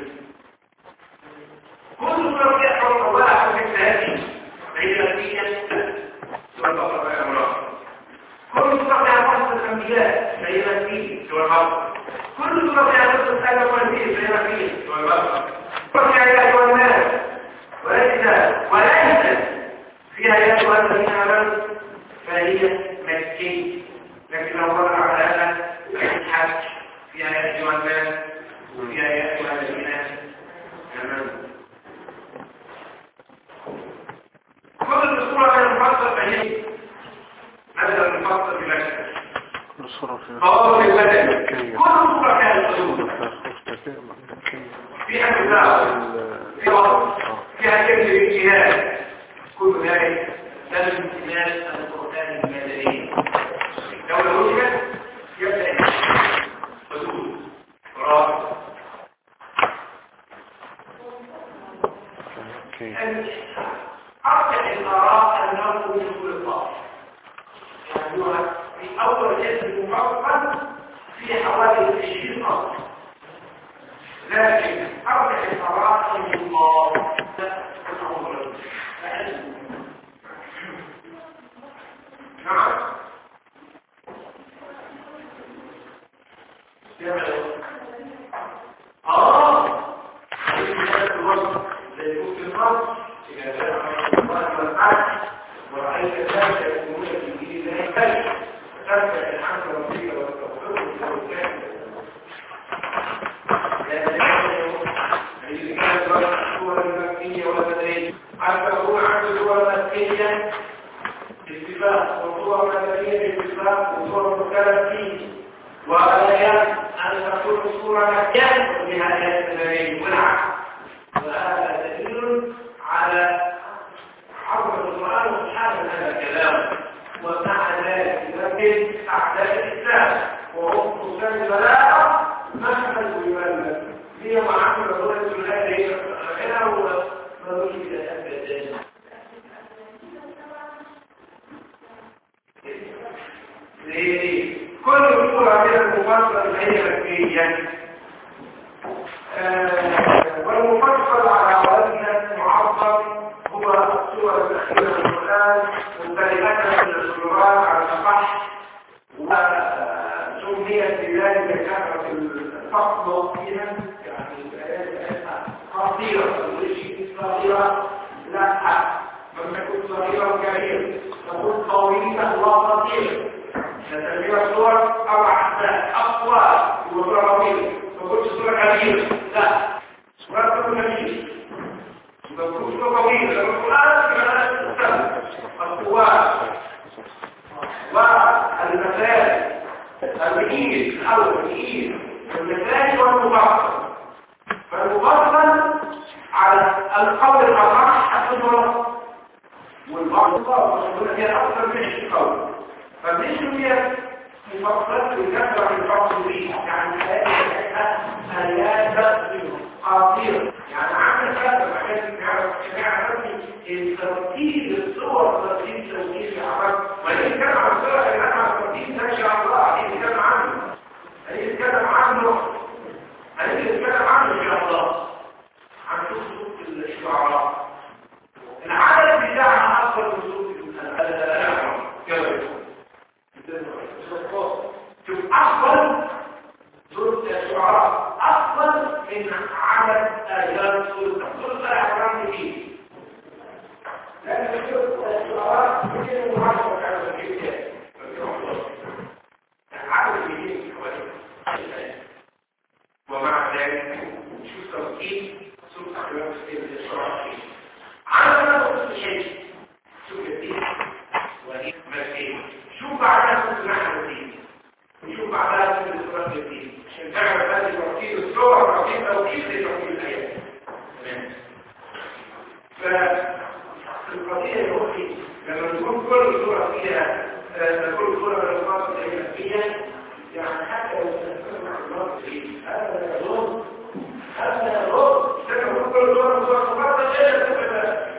كل مرة يحرم أولها حرف الثاني فهي مكية سوى البصر والأمراض كل مرة يحرم الأنبياء فهي مكية سوى البصر كل سورة فيها نفس الآية والفيل زي ما فيه سورة فيها يا أيها الناس وليس فيها يا أيها الذين آمنوا فهي مكية لكن لو مرة على هذا الحج فيها يا أيها الناس وفيها يا أيها الذين آمنوا كل الصورة كان مفصل فهي مثلا المفصل بمكة كل صورة فيها قوله بالبدن كل صورة كانت فيها مثال فيها كلمة الامتنان كل ذلك لازم امتنان القرآن المدني لو وجد يبدأ حدود رابط أرجع الآراء أنه من كل الطاقة يعني هو في أول جسم مفصل في حوالي 20 نقطة لكن أرجع الآراء من الله نعم ورأيت ذلك يكونون في دين الله بل ترفع الحمد ربك والتوفيق والتوفيق الذي كانت الصور المكية والمدنية حتى تكون عند الصور المكية باتفاق والصور المدنية باتفاق والصور المكلفين وآيات أن تكون الصورة مكية بها آيات المدنية والعكس وهذا دليل على عظمة القرآن سبحانه هذا الكلام ومع ذلك يمكن أعداء الإسلام وهم مسلم البلاغة مهما يبلغ هي معامل رسول الله هي الأخيرة ومروج إلى أبدا كل صورة من المفصل هي مكية والمفصل على وزن معظم هو الصور الأخيرة من القرآن مختلفة من الصورات على الصح وسميت بذلك كثرة الفصل فيها يعني قصيرة صغيرة لا لم تكن صغيرة كبيرة تكون طويلة وقصيرة تسميها الصور أربع أحداث أقوى وصورة طويلة تكون صورة كبيرة لا صورة تكون كبيرة تكون صورة طويلة القرآن كمان القوات والمثال الإيد الأول الإيد المثال والمفصل فالمفصل على القول الأصح أكثر والبعض يقول فيها أكثر من 20 قول فمش هي مفصلات الكثرة الفصل دي يعني آيات قصيرة يعني عامل كثرة عشان نعرف الترتيب الصور ترتيب توجيه الأعمال وإن كان عن الصورة اللي أنا الترتيب ده إن شاء الله هنتكلم عنه هنتكلم عنه إن شاء الله عن صوت الشعراء العدد بتاعنا أكثر من صوت الأعمال شوف أفضل صوت الشعراء أفضل من عدد آيات صوت الأعمال فيه لأن الشعراء كثير من عشرة على الكتاب العدد يجيب حوالي ومع ذلك شوف توكيد صوت أخلاق الشعراء فيه عندنا نقص شيء شوف الدين وهي مرسين شوف بعدها صوت النحو الدين وشوف بعدها صوت الصورة الدين عشان تعرف هذه توكيد الصور توكيد لتوكيد الآيات فالقضية الوحيدة لما تكون كل صورة فيها كل صورة من الألفاظ الإلهية يعني حتى لو تستمع الله فيه هذا يظن لما تكون كل صورة من صورة مفضلة إلا تبقى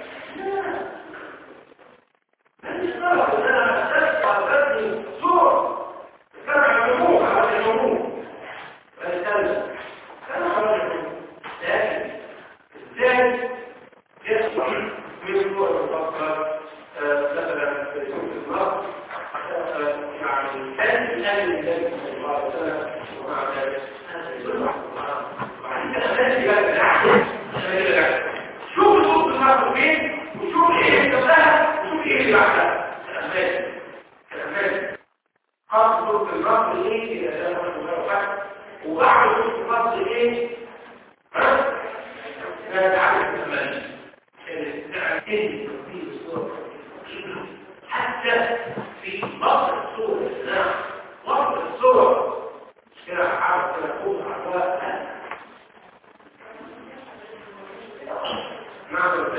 مش طرف إن أنا أستثني صور استمع الجمهور على الجمهور فالتالي أنا خرج الجمهور لكن إزاي يصبح من صور المفضلة مثلا في سورة النصر يعني كان النبي صلى الله عليه وسلم ومع ذلك بعض الصفات ايه؟ لا تعرف الثمانية تعرفين في الصورة حتى في وصف الصورة نعم وصف الصورة كده حرف تكون عطاء نعم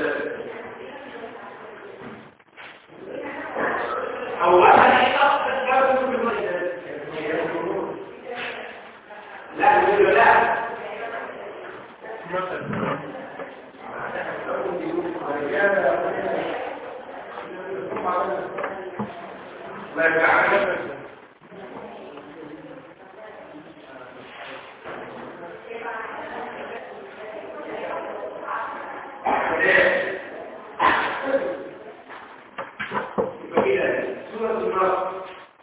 أولا أصل الكون في المجال لا يقول لا لا يعلم سورة النصر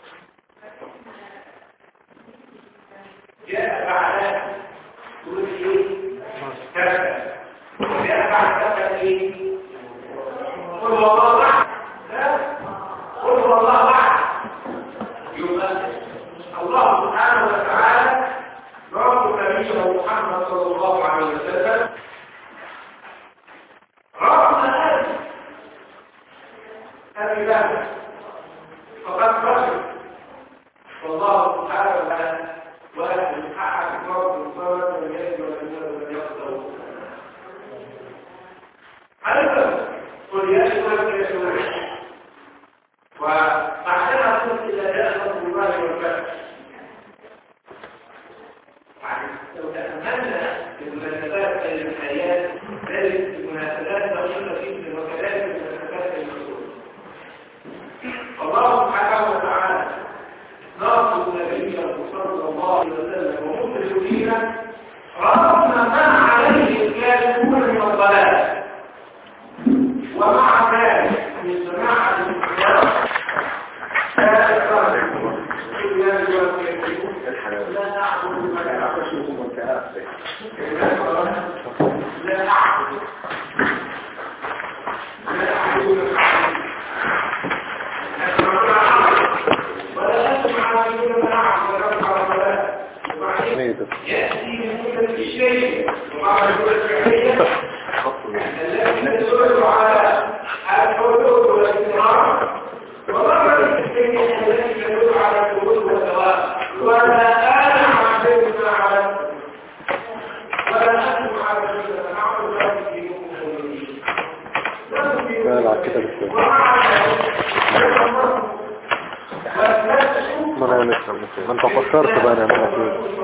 جاء بعدها تقول ايه كذا وجاء بعد كذا ايه قل والله احد قل والله احد يبقى الله سبحانه وتعالى رب نبيه محمد صلى الله عليه وسلم ربنا هذه ذلك فقد رجل والله سبحانه وتعالى واحد احد رب الصمد ولم يلد ولم يولد ولم يكن له ايضا قل يا ايها الكافرون وبعدها قلت اذا جاء نصر الله والفتح لو تاملنا المناسبات بين الايات ذلك المناسبات دقيقه جدا وكذلك المناسبات بين الرسول الله سبحانه وتعالى ناصر نبيه صلى الله عليه وسلم ومخرج دينه رغم ما عليه الكافرون من الضلال ومع ذلك من جماعه الاسلام لا نعبد ما تعبدون لا نعبد يأتي من كل الشيء ومع الفعلية التي تدل على الحدود والاستمرار ومع الفعلية التي تدل على الحدود والدوام ولا أنا مع ذلك على ولا أنتم على ذلك نعمل ذلك في لا على كده بالسلام ما انا لسه ما انت فكرت بقى نعملها فين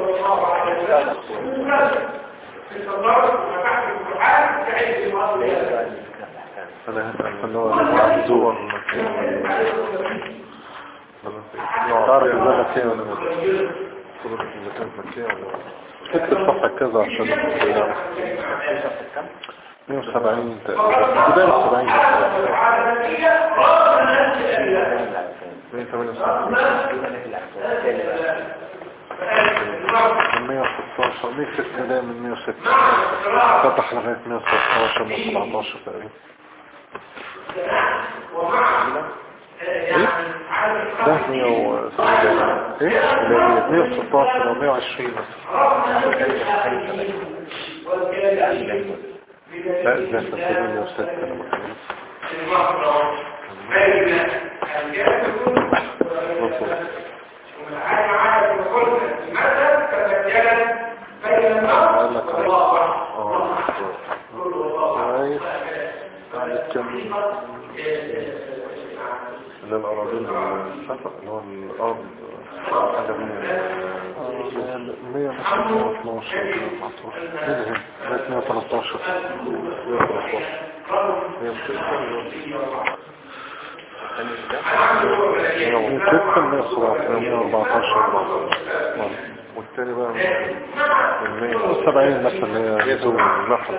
انا هسأل ان هو زور تعرف ان انا مكيه ولا صورة المكان مكيه ولا اكتب صفحة كذا عشان 170 تقريبا بداية 70 116 106 ده من 106 فتح لغاية 116 من 17 تقريبا ده 100 ايه 116 و 120 لا ده تقريبا 106 لما كان الأراضين السفق اللي هو الأرض حاجة من 112 113 والتاني بقى من 170 مثلا هي زوج المحل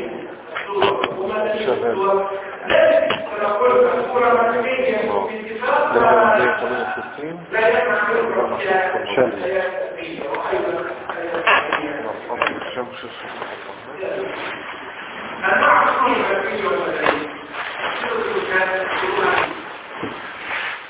شغال لما زي 68 شل الشمس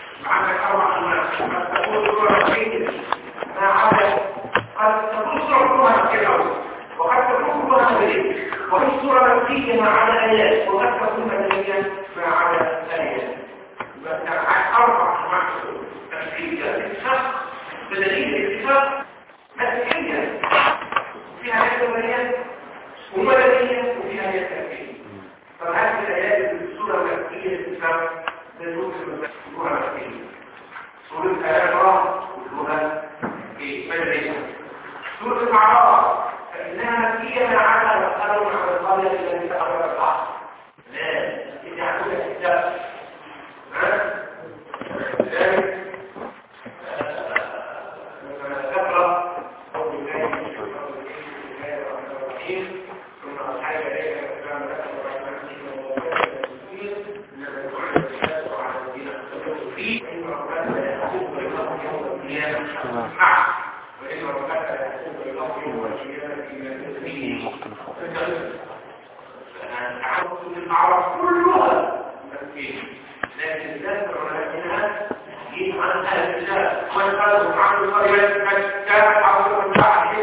عندك 4 أنواع قد تقول صورة كلها كده وقد تكون كلها مبنية وفي صورة مبنية ما عدا آيات وقد تكون مبنية ما عدا آيات بس أربع أنواع تفسير الاتفاق بدليل الاتفاق مسيحية فيها آيات مبنية ومدنية وفيها آيات تفسير فهذه الآيات الصورة المبنية الاتفاق للنوع المبنية سورة الآيات كلها مدنية سورة الأعراف فإنها مكية ما عدا وقالوا عن القرية التي تأخذ البحر لا إذا عندنا كتاب لذلك ذكر أو بالله ثم أصحاب إليك السلام عليكم ورحمة الله وبركاته وعلى الذين اختلفوا فيه وإن ربك لا يحكم بينهم يوم القيامة معه وإن ربك لا يحكم بينهم يوم القيامة الأعراف كلها مسكين لكن ذكر منها يجب عن أهل الكتاب من قالوا عن القرية كانت عبد المتاح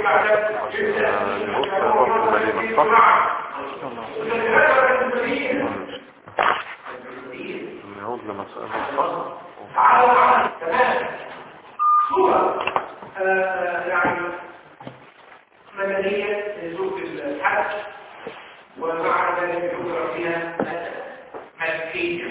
نعود لمسألة الفصل تعالوا تمام صورة يعني مدنية لزوج الحج ومع ذلك يذكر فيها مكية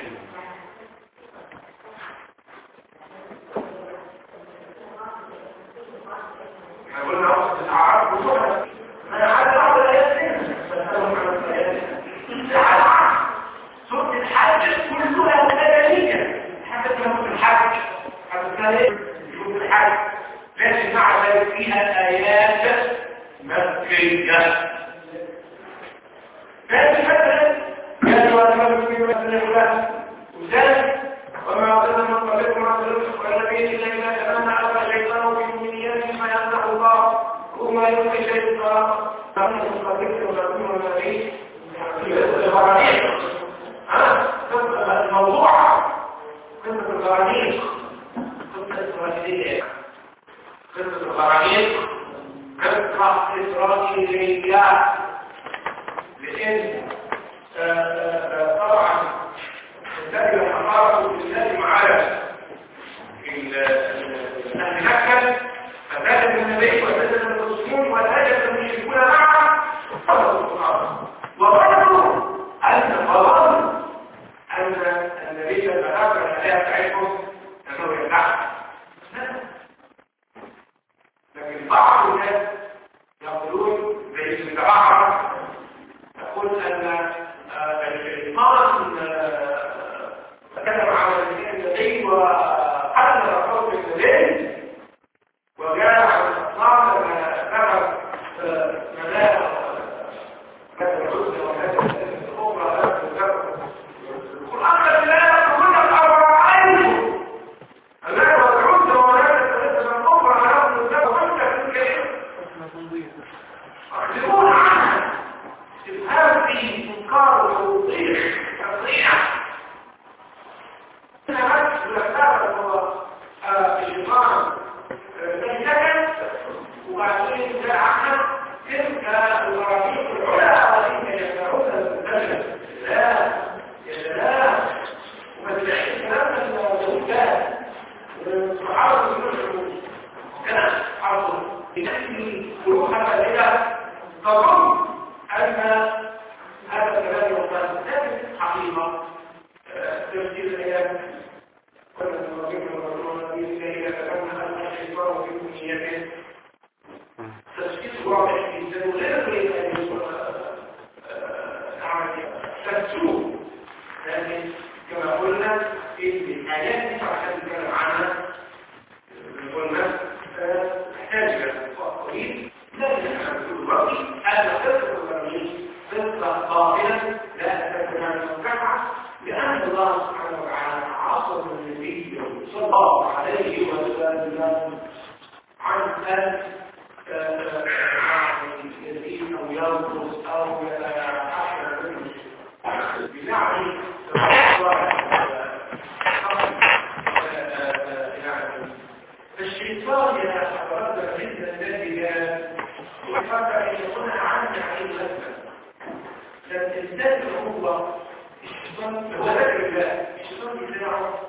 قلنا وصف الأعراف وصفها ما عدا عبد الآيات فسألهم عن الآيات سورة الحج كلها مدنية حتى تكون الحج حتى تكون الحج لكن مع ذلك فيها آيات مكية لكن مثلا يجب أن يكون مثلا وذلك وما أظن من قبلكم رسولكم والنبي إلا إذا تمنى على الشيطان بأمنيته فيمنح الله وما يلقي الشيطان فمن قبلكم رسولكم والنبي الموضوع قصة الغرانيق قصة إسرائيلية قصة الغرانيق قصة إسرائيلية لأن طبعا الذي يتحرك بالله على أهل مكة فزاد النبي وزاد المسلمون وزاد المشركون معه وظنوا أن النبي تذكر الآية بتاعتهم أنه يمنعهم لكن بعض الناس يقولون زي الجماعة يقول أن الشيطان تكلم عن النبي وقتل رسول النبي وجاء عن الأطلاق لما ذكر ملاك مثل الحسن وهذا الأخرى القرآن لا يقولون الأربعين الله والعز وهذا الأخرى لهم الزبط وانت تلك أخذون عنها استفهام في إنكار وتوضيح تصريح هنا بس يختار هو الشيطان ميتة وبعدين جاء عنها تلك الغرابيق العلا والذين يشعرون المنتجة لا يا سلام وما تلاقيش كلام الزوجات والصحابة المشهور كان حرصوا بنفسه فروحة بالغة تظن أن هذا الكلام يوصل لكن حقيقة تفسير الآيات كنا نرجم ونرجم النبي إذا تكلم أن الشيطان في أمنيته تفسير واضح جدا ولا يريد أن نعمل تفسير لكن كما قلنا في الآيات دي عشان نتكلم عنها قلنا نحتاج إلى قليل لكن احنا نقول دلوقتي أن قصة الغربيين قصة باطلة لا تتكلم عن المكافحة لأن الله سبحانه وتعالى عصم النبي صلى الله عليه وسلم عن أن يزيد أو ينقص أو يحصل منه بنعم الشيطان يا حضرات الذي يفكر ان يكون عن عين لازمه الانسان هو الشيطان هو ذكر الله الشيطان بتاعه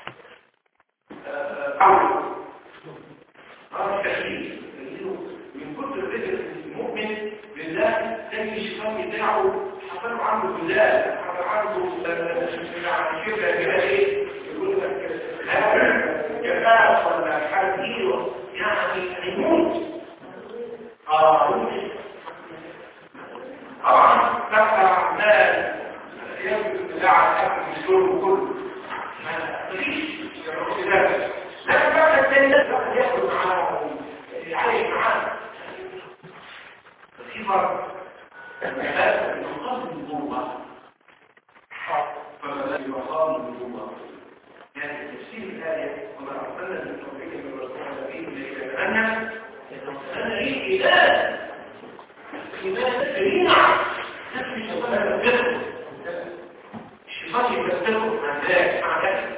شهيد من كتر ذكر المؤمن بالله تاني الشيطان بتاعه حصل عنده جزال حصل عنده يعني شبه جهالي يقول لك كفاف ولا حربيه يعني هيموت طبعا تبقى اعمال يمكن تدعى الاكل الشرب كله ما فيش يروح ذلك لكن بقى الثاني لازم ياخد معاه يعيش معاه في فرق فلا يقام النبوة فلا يقام النبوة يعني تفسير الآية وما أرسلنا من قبلك من رسول نبي إليك كأننا ليه إله إله سريع نفس الشيطان يبدأه الشيطان يبدأه عن ذلك مع ذلك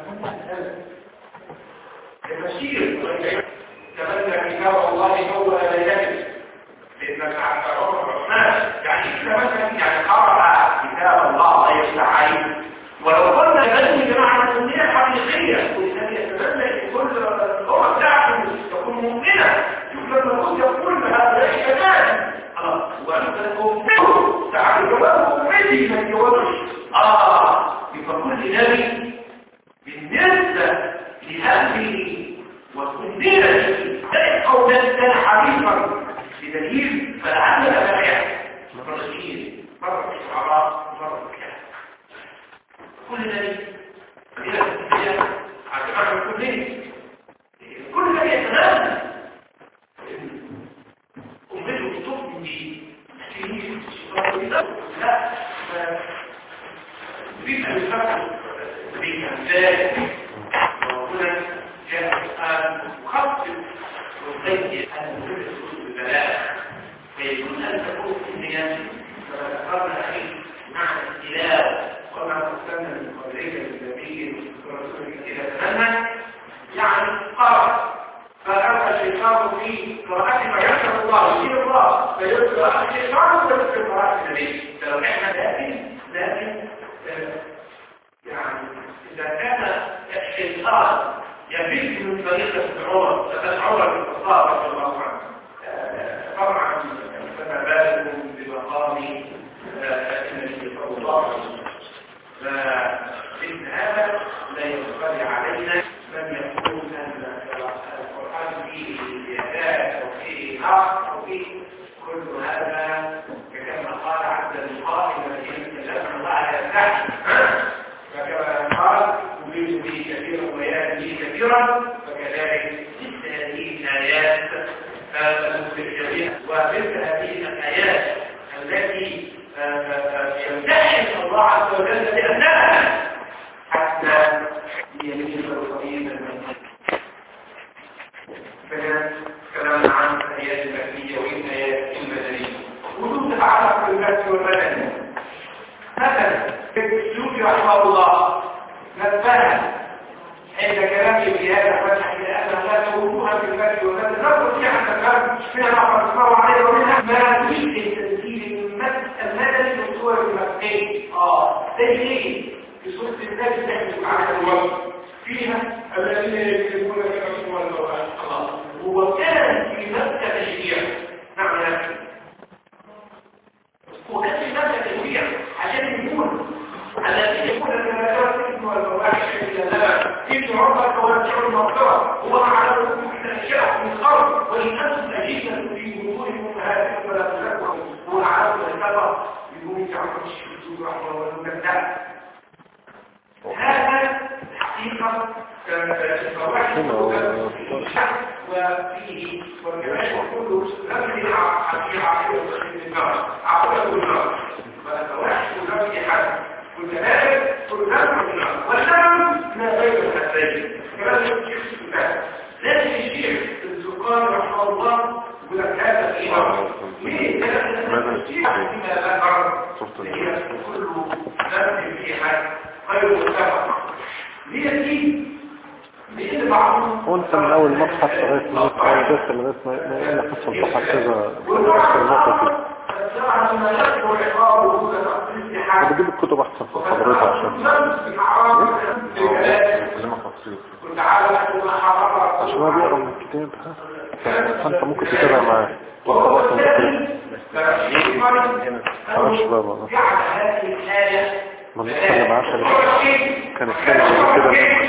المسير تمنى كتاب الله هو لا يجب لأنك عبر الرحمن يعني تمنى يعني قرأ كتاب الله لا يفتح عليه ولو قلنا بني جماعة الدنيا حقيقية والإنسان يتمنى أن كل الأمة بتاعته تكون مؤمنة يقول لما يقول هؤلاء كذلك خلاص وأنت تؤمنه تعالوا جوابه أمتي من جوابش يبقى كل نبي بالنسبة لهذه وكلنا أو كان حريصا بدليل فلعلنا بقى مرتين مرة في الشعراء مرة في الكهف كل نبي هي عشان كل نبي يتنازل أمته تؤمن به لا تريد أن يفكر بأمثال وهنا جاء الآن مخصص وزي أن تدرس البلاء فيكون أن تكون إنيا كما ذكرنا أخي معنى الإله وما أرسلنا من قبلك النبي ورسولك إلى تمنى يعني قرأ فألقى الشيطان في قراءته فيذكر الله يشير الله فيذكر الشيطان ويذكر قراءة النبي فلو احنا لكن يعني إذا كان الشيطان يبث من طريقة عمر فتشعر بالتصارف رضي الله عنه طبعا فما بالكم بمقام النبي صلى الله عليه وسلم فإن هذا لا ينبغي علينا من يقول أن القرآن فيه زيادات وفيه نقص وفيه كل هذا كما قال عبد القائل الذي يتكلم الله يستحي فكما قال يريد به كثيرا ويأتي به كثيرا فكذلك مثل هذه الآيات المستشرية ومثل هذه الآيات التي يمتحن الله عز وجل بأنها حتى يميز قريبا من كلام عن الآيات المكية والآيات المدنية وجود تتعلق بالمكي والمدني مثلا السيوطي رحمه الله نبهنا عند كلامه في هذا الفتح الى انه لا توجوها في المكي والمدني نقول فيها عن الكلام فيها نقل الله عليه ومنها ما يشبه تنزيل المدني في سورة المكية زي ايه في سورة الناس تحدث على الوقت فيها الذين يكذبون كما هو القرآن خلاص هو كان في مكة تشريع نعم يا اخي وكان في مكة تشريع عشان يقول الذي يقول كما كان الاسم والفواحش الى اللبن ابن ربك وارجعوا المغفرة وما على لكم حتى الاشياء من الخلق ولانتم اجيبا في بطون امهاتكم ولا تزكوا هو العالم والكبر يقول تعمل الشهود رحمه والمكتب هذا حقيقة الفواحش وفيه والكبائر كله لم يدع في عقيدة النار عقيدة النار فالفواحش لم يحد والكبائر كلها من النار والسبب ما غير الحسين كلام الشيخ السودان لكن الشيخ الزقان رحمه الله يقول لك هذا الإمام ليه؟ لأن الشيخ فيما ذكر هي كل ذنب فيها غير متفق ليه دي لان بعضهم وانت من اول مبحث لغايه ما يدخل لغايه ما يقول لك قصه الصفحه كذا النقطه دي بجيب الكتب احسن في حضرتها عشان عشان هو بيقرا من الكتاب فانت ممكن تتابع معاه وقت معرفش بقى ما نتكلم عشان كان الكلمة كده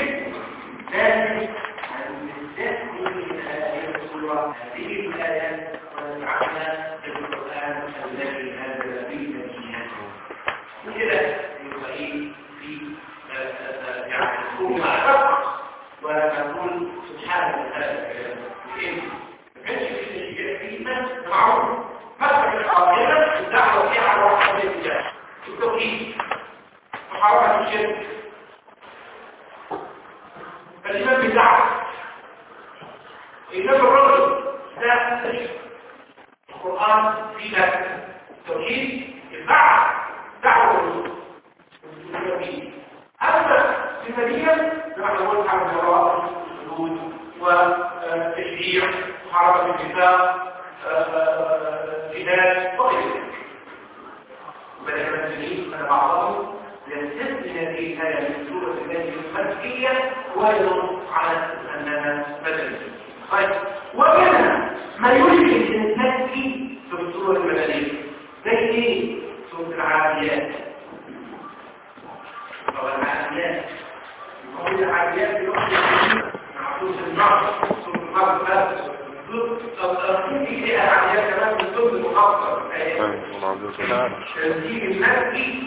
ونقول سبحان الله معروف مثلا القاهرة الدعوة فيها على واحد من الجهة التوحيد محاربة الشرك فالإمام بدعوة إمام الرجل ده القرآن في نفسه التوحيد البعث دعوة الرسول أما سماليا نحن نقول عن الجواب الحدود وتشريع محاربة النساء جهاد وغيره بدأ المسلمين أن بعضهم يستثني هذه الآية من سورة التي المكية وينص على أنها بدل طيب وكان ما يشبه المكي في السورة المدنية زي ايه؟ سورة العاديات أو العاديات وهو العاديات يؤمن معطوس النار سورة النار بس في عاديات كمان من ضمن المخصص تنزيل المكي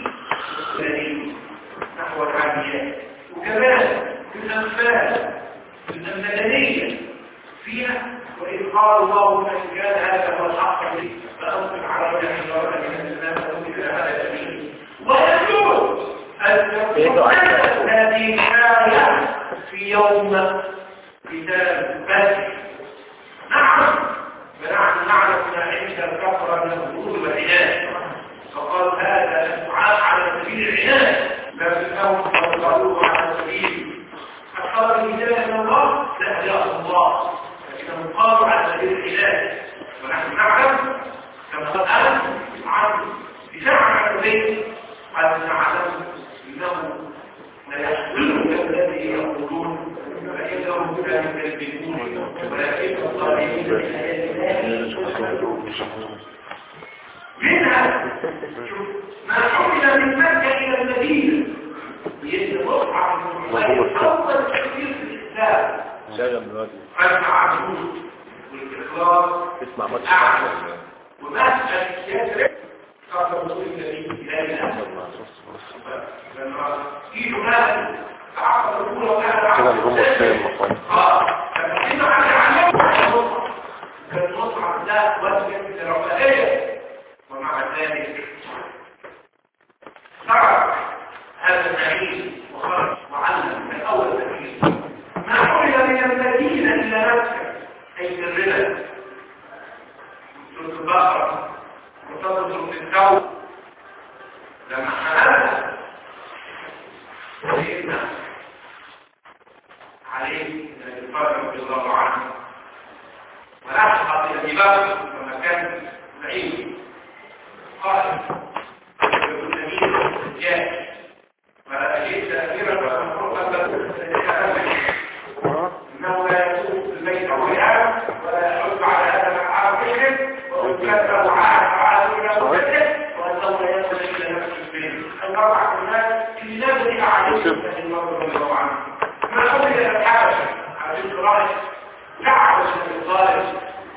نحو العاديات وكمان في الأنفال المدنية فيها وإذ قال الله إن كان هذا هو الحق لي فأنصب علينا حجارة من السماء وأنزل هذا الأمين ويجوز أن تكون هذه الآية في يوم قتال بدر نعم فنحن نعلم ما عند الكفرة من الظهور والعناد فقال هذا الدعاء على سبيل العناد لكنهم قالوا على سبيل فقال الهداية من الله لا إله الله لكنهم قالوا على سبيل العناد ونحن نعلم كما قال عن دفاع عن البيت أن نعلم أنه لا يحصلهم الذي يقولون فإنهم لا يكذبون ولكن الظالمين منها ما حمل من مكة إلى المدينة يتوقع من أول تكبير في الإسلام التعبد والإخلاص والأعلى ومسألة يسرق قال رسول النبي إلى الأسر لما إيده مال تعقد الأولى وكان كده الجمهور الثاني مطلوب لما كنا على كان المصعب ده وجه الرفاهية ومع ذلك ترك هذا النعيم وخرج وعلم من أول تكليف ما حمل من المدينة إلى مكة أي الربا سورة البقرة وسورة الكون لما حملها سيدنا عليه بن الفرج رضي الله عنه ولحق أبي بكر لما كان زعيم قال النبي جاء فأجيت أميرا ومفروضا إنه لا يسوق البيت ويعلم ولا يحب على هذا العاقل ويكثر عادنا وكذب وأنه لا يصل إلى نفس البيت الأربع كلمات في نفسه عليه رضي الله عنه ما حمل إلى الحبشة على الإسرائيل تعبش من الظالم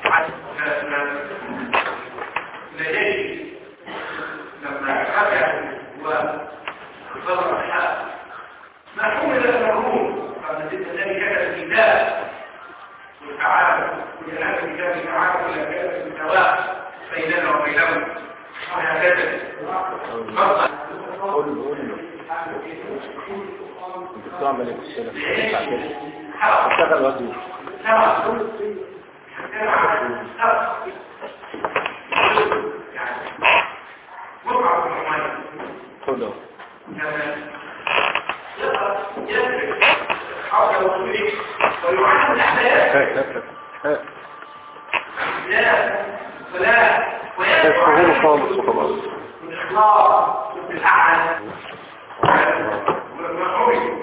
لديه لما حكى وصدر الحق ما حمل إلى الروم قبل الذي كان الكتاب والتعامل وجلال الكتاب تعامل إلى كتاب السواء بيننا وبينهم وهكذا قول له انت بتعمل ايه في الشارع اشتغل وجهي خذه يدرك حول وصوله ويعلم الأحداث فلا يفهمون خالص وخلاص والإخلاص والأعلى والمحوري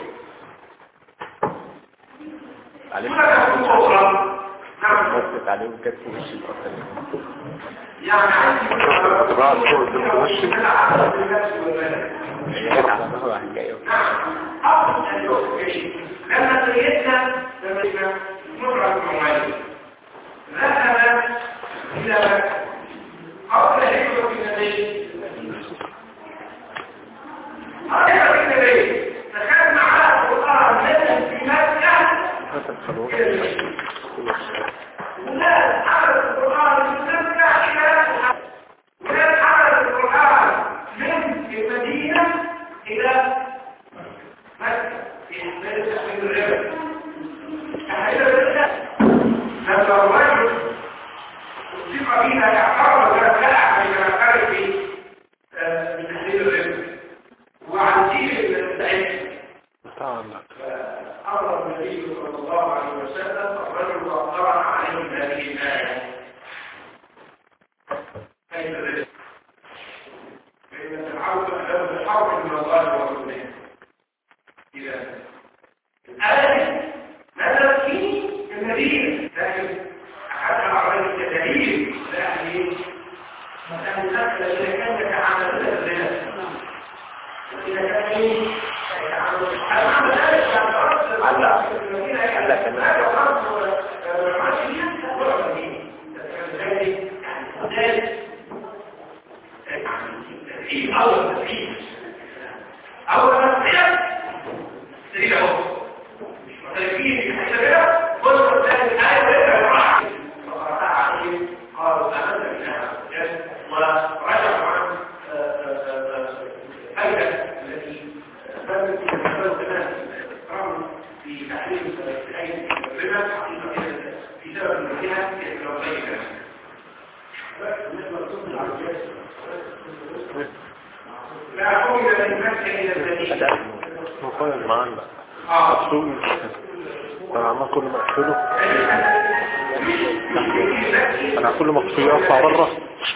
بس عليهم كتف وشي يعني عندي بعد صورة المشي على ظهر حكاية لما سيدنا مرة معين ذهب إلى مكة قبل هجرة النبي هجرة النبي فكان معاه القرآن نزل في مكة والناس حملت القرآن من مكة والناس حملت القرآن من المدينة إلى مكة في بلد الرجل أهل الرجل لما الرجل أصيب بها يعتبر ولا من المكان في من أهل الرجل وعن دين السعيد أمر النبي صلى الله عليه وسلم الرجل وقرأ عليه هذه الآية كيف ذلك؟ فإن العودة له الحرب من الله ورسوله إلى الآية نزلت في المدينة لكن أخذها عليه كدليل لأهل مثلا نقل إذا كان يتعامل بالله إذا كان انا كل ما اقصي اطلع بره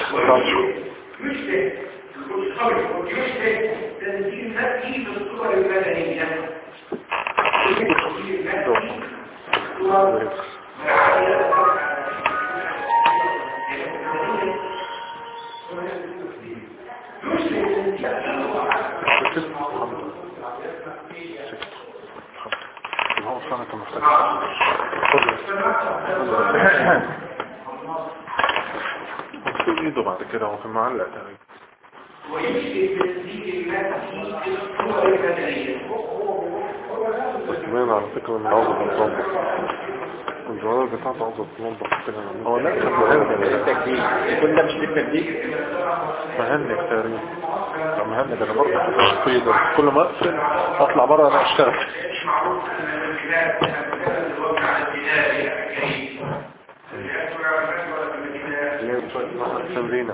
ايده بعد كده هو في المعلق تقريبا كمان على فكرة من عوضة الضمبة الجوال بتاعته عوضة الضمبة هو لا التكديك كل ده مش للتكديك مهنك تقريبا مهنك انا برضه في كل ما اقفل اطلع بره انا اشتغل تمرينة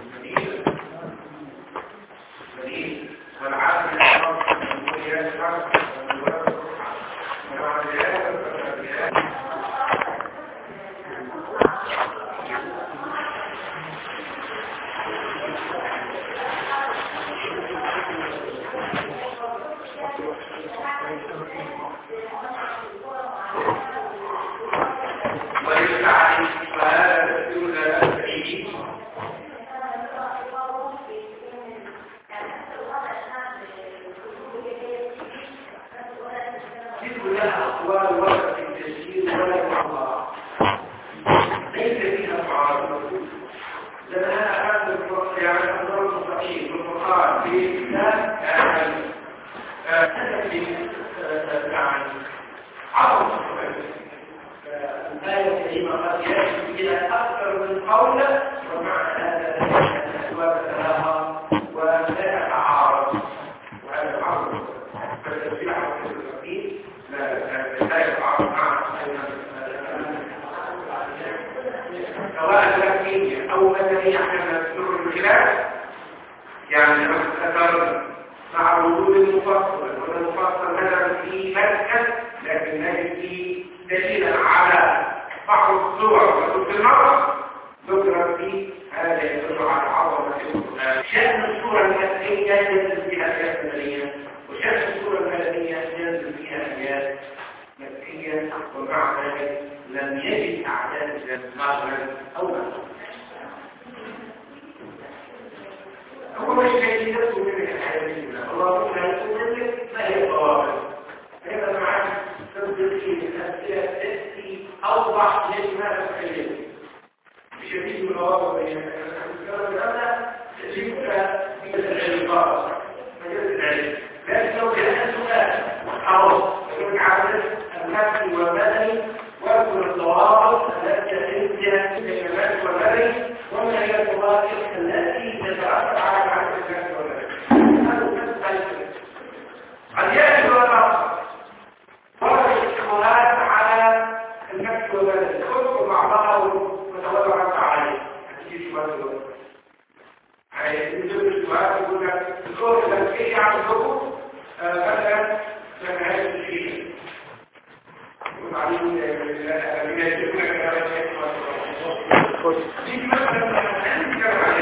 مع وجود المفصل والمفصل نزل في مكة لكن نجد في دليلا على بعض الصور وصوت المرض ذكر في هذا يدل على عظمة شأن الصورة المادية ينزل فيها آيات مدنية وشأن الصورة المدنية ينزل فيها آيات مكية ومع ذلك لم يجد أعداد المغرب أو هو مش شيء يدخل من الحياة الله لا يقول لك ما هي الضوابط هذا معك تنزل الأسئلة تأتي أوضح لما تتخيل بشديد من الضوابط بين هذا تجيبك في العلاقات مجال العلم لكن لو كان سؤال أو يكون عدد المثل والمدني واذكر الضوابط التي تنزل في المثل والمدني وما هي الضوابط التي تتأثر على معرفة المثل والمدني هذا المثل قد يأتي الوضع ورد الاحتمالات على المثل والمدني تخص بعضها وتوضع عليه هتجي شوية الوضع يجب السؤال يقول لك الصور التنفيذية عندكم مثلا سمعات الشيء وبعدين من يجب لك دي مثلا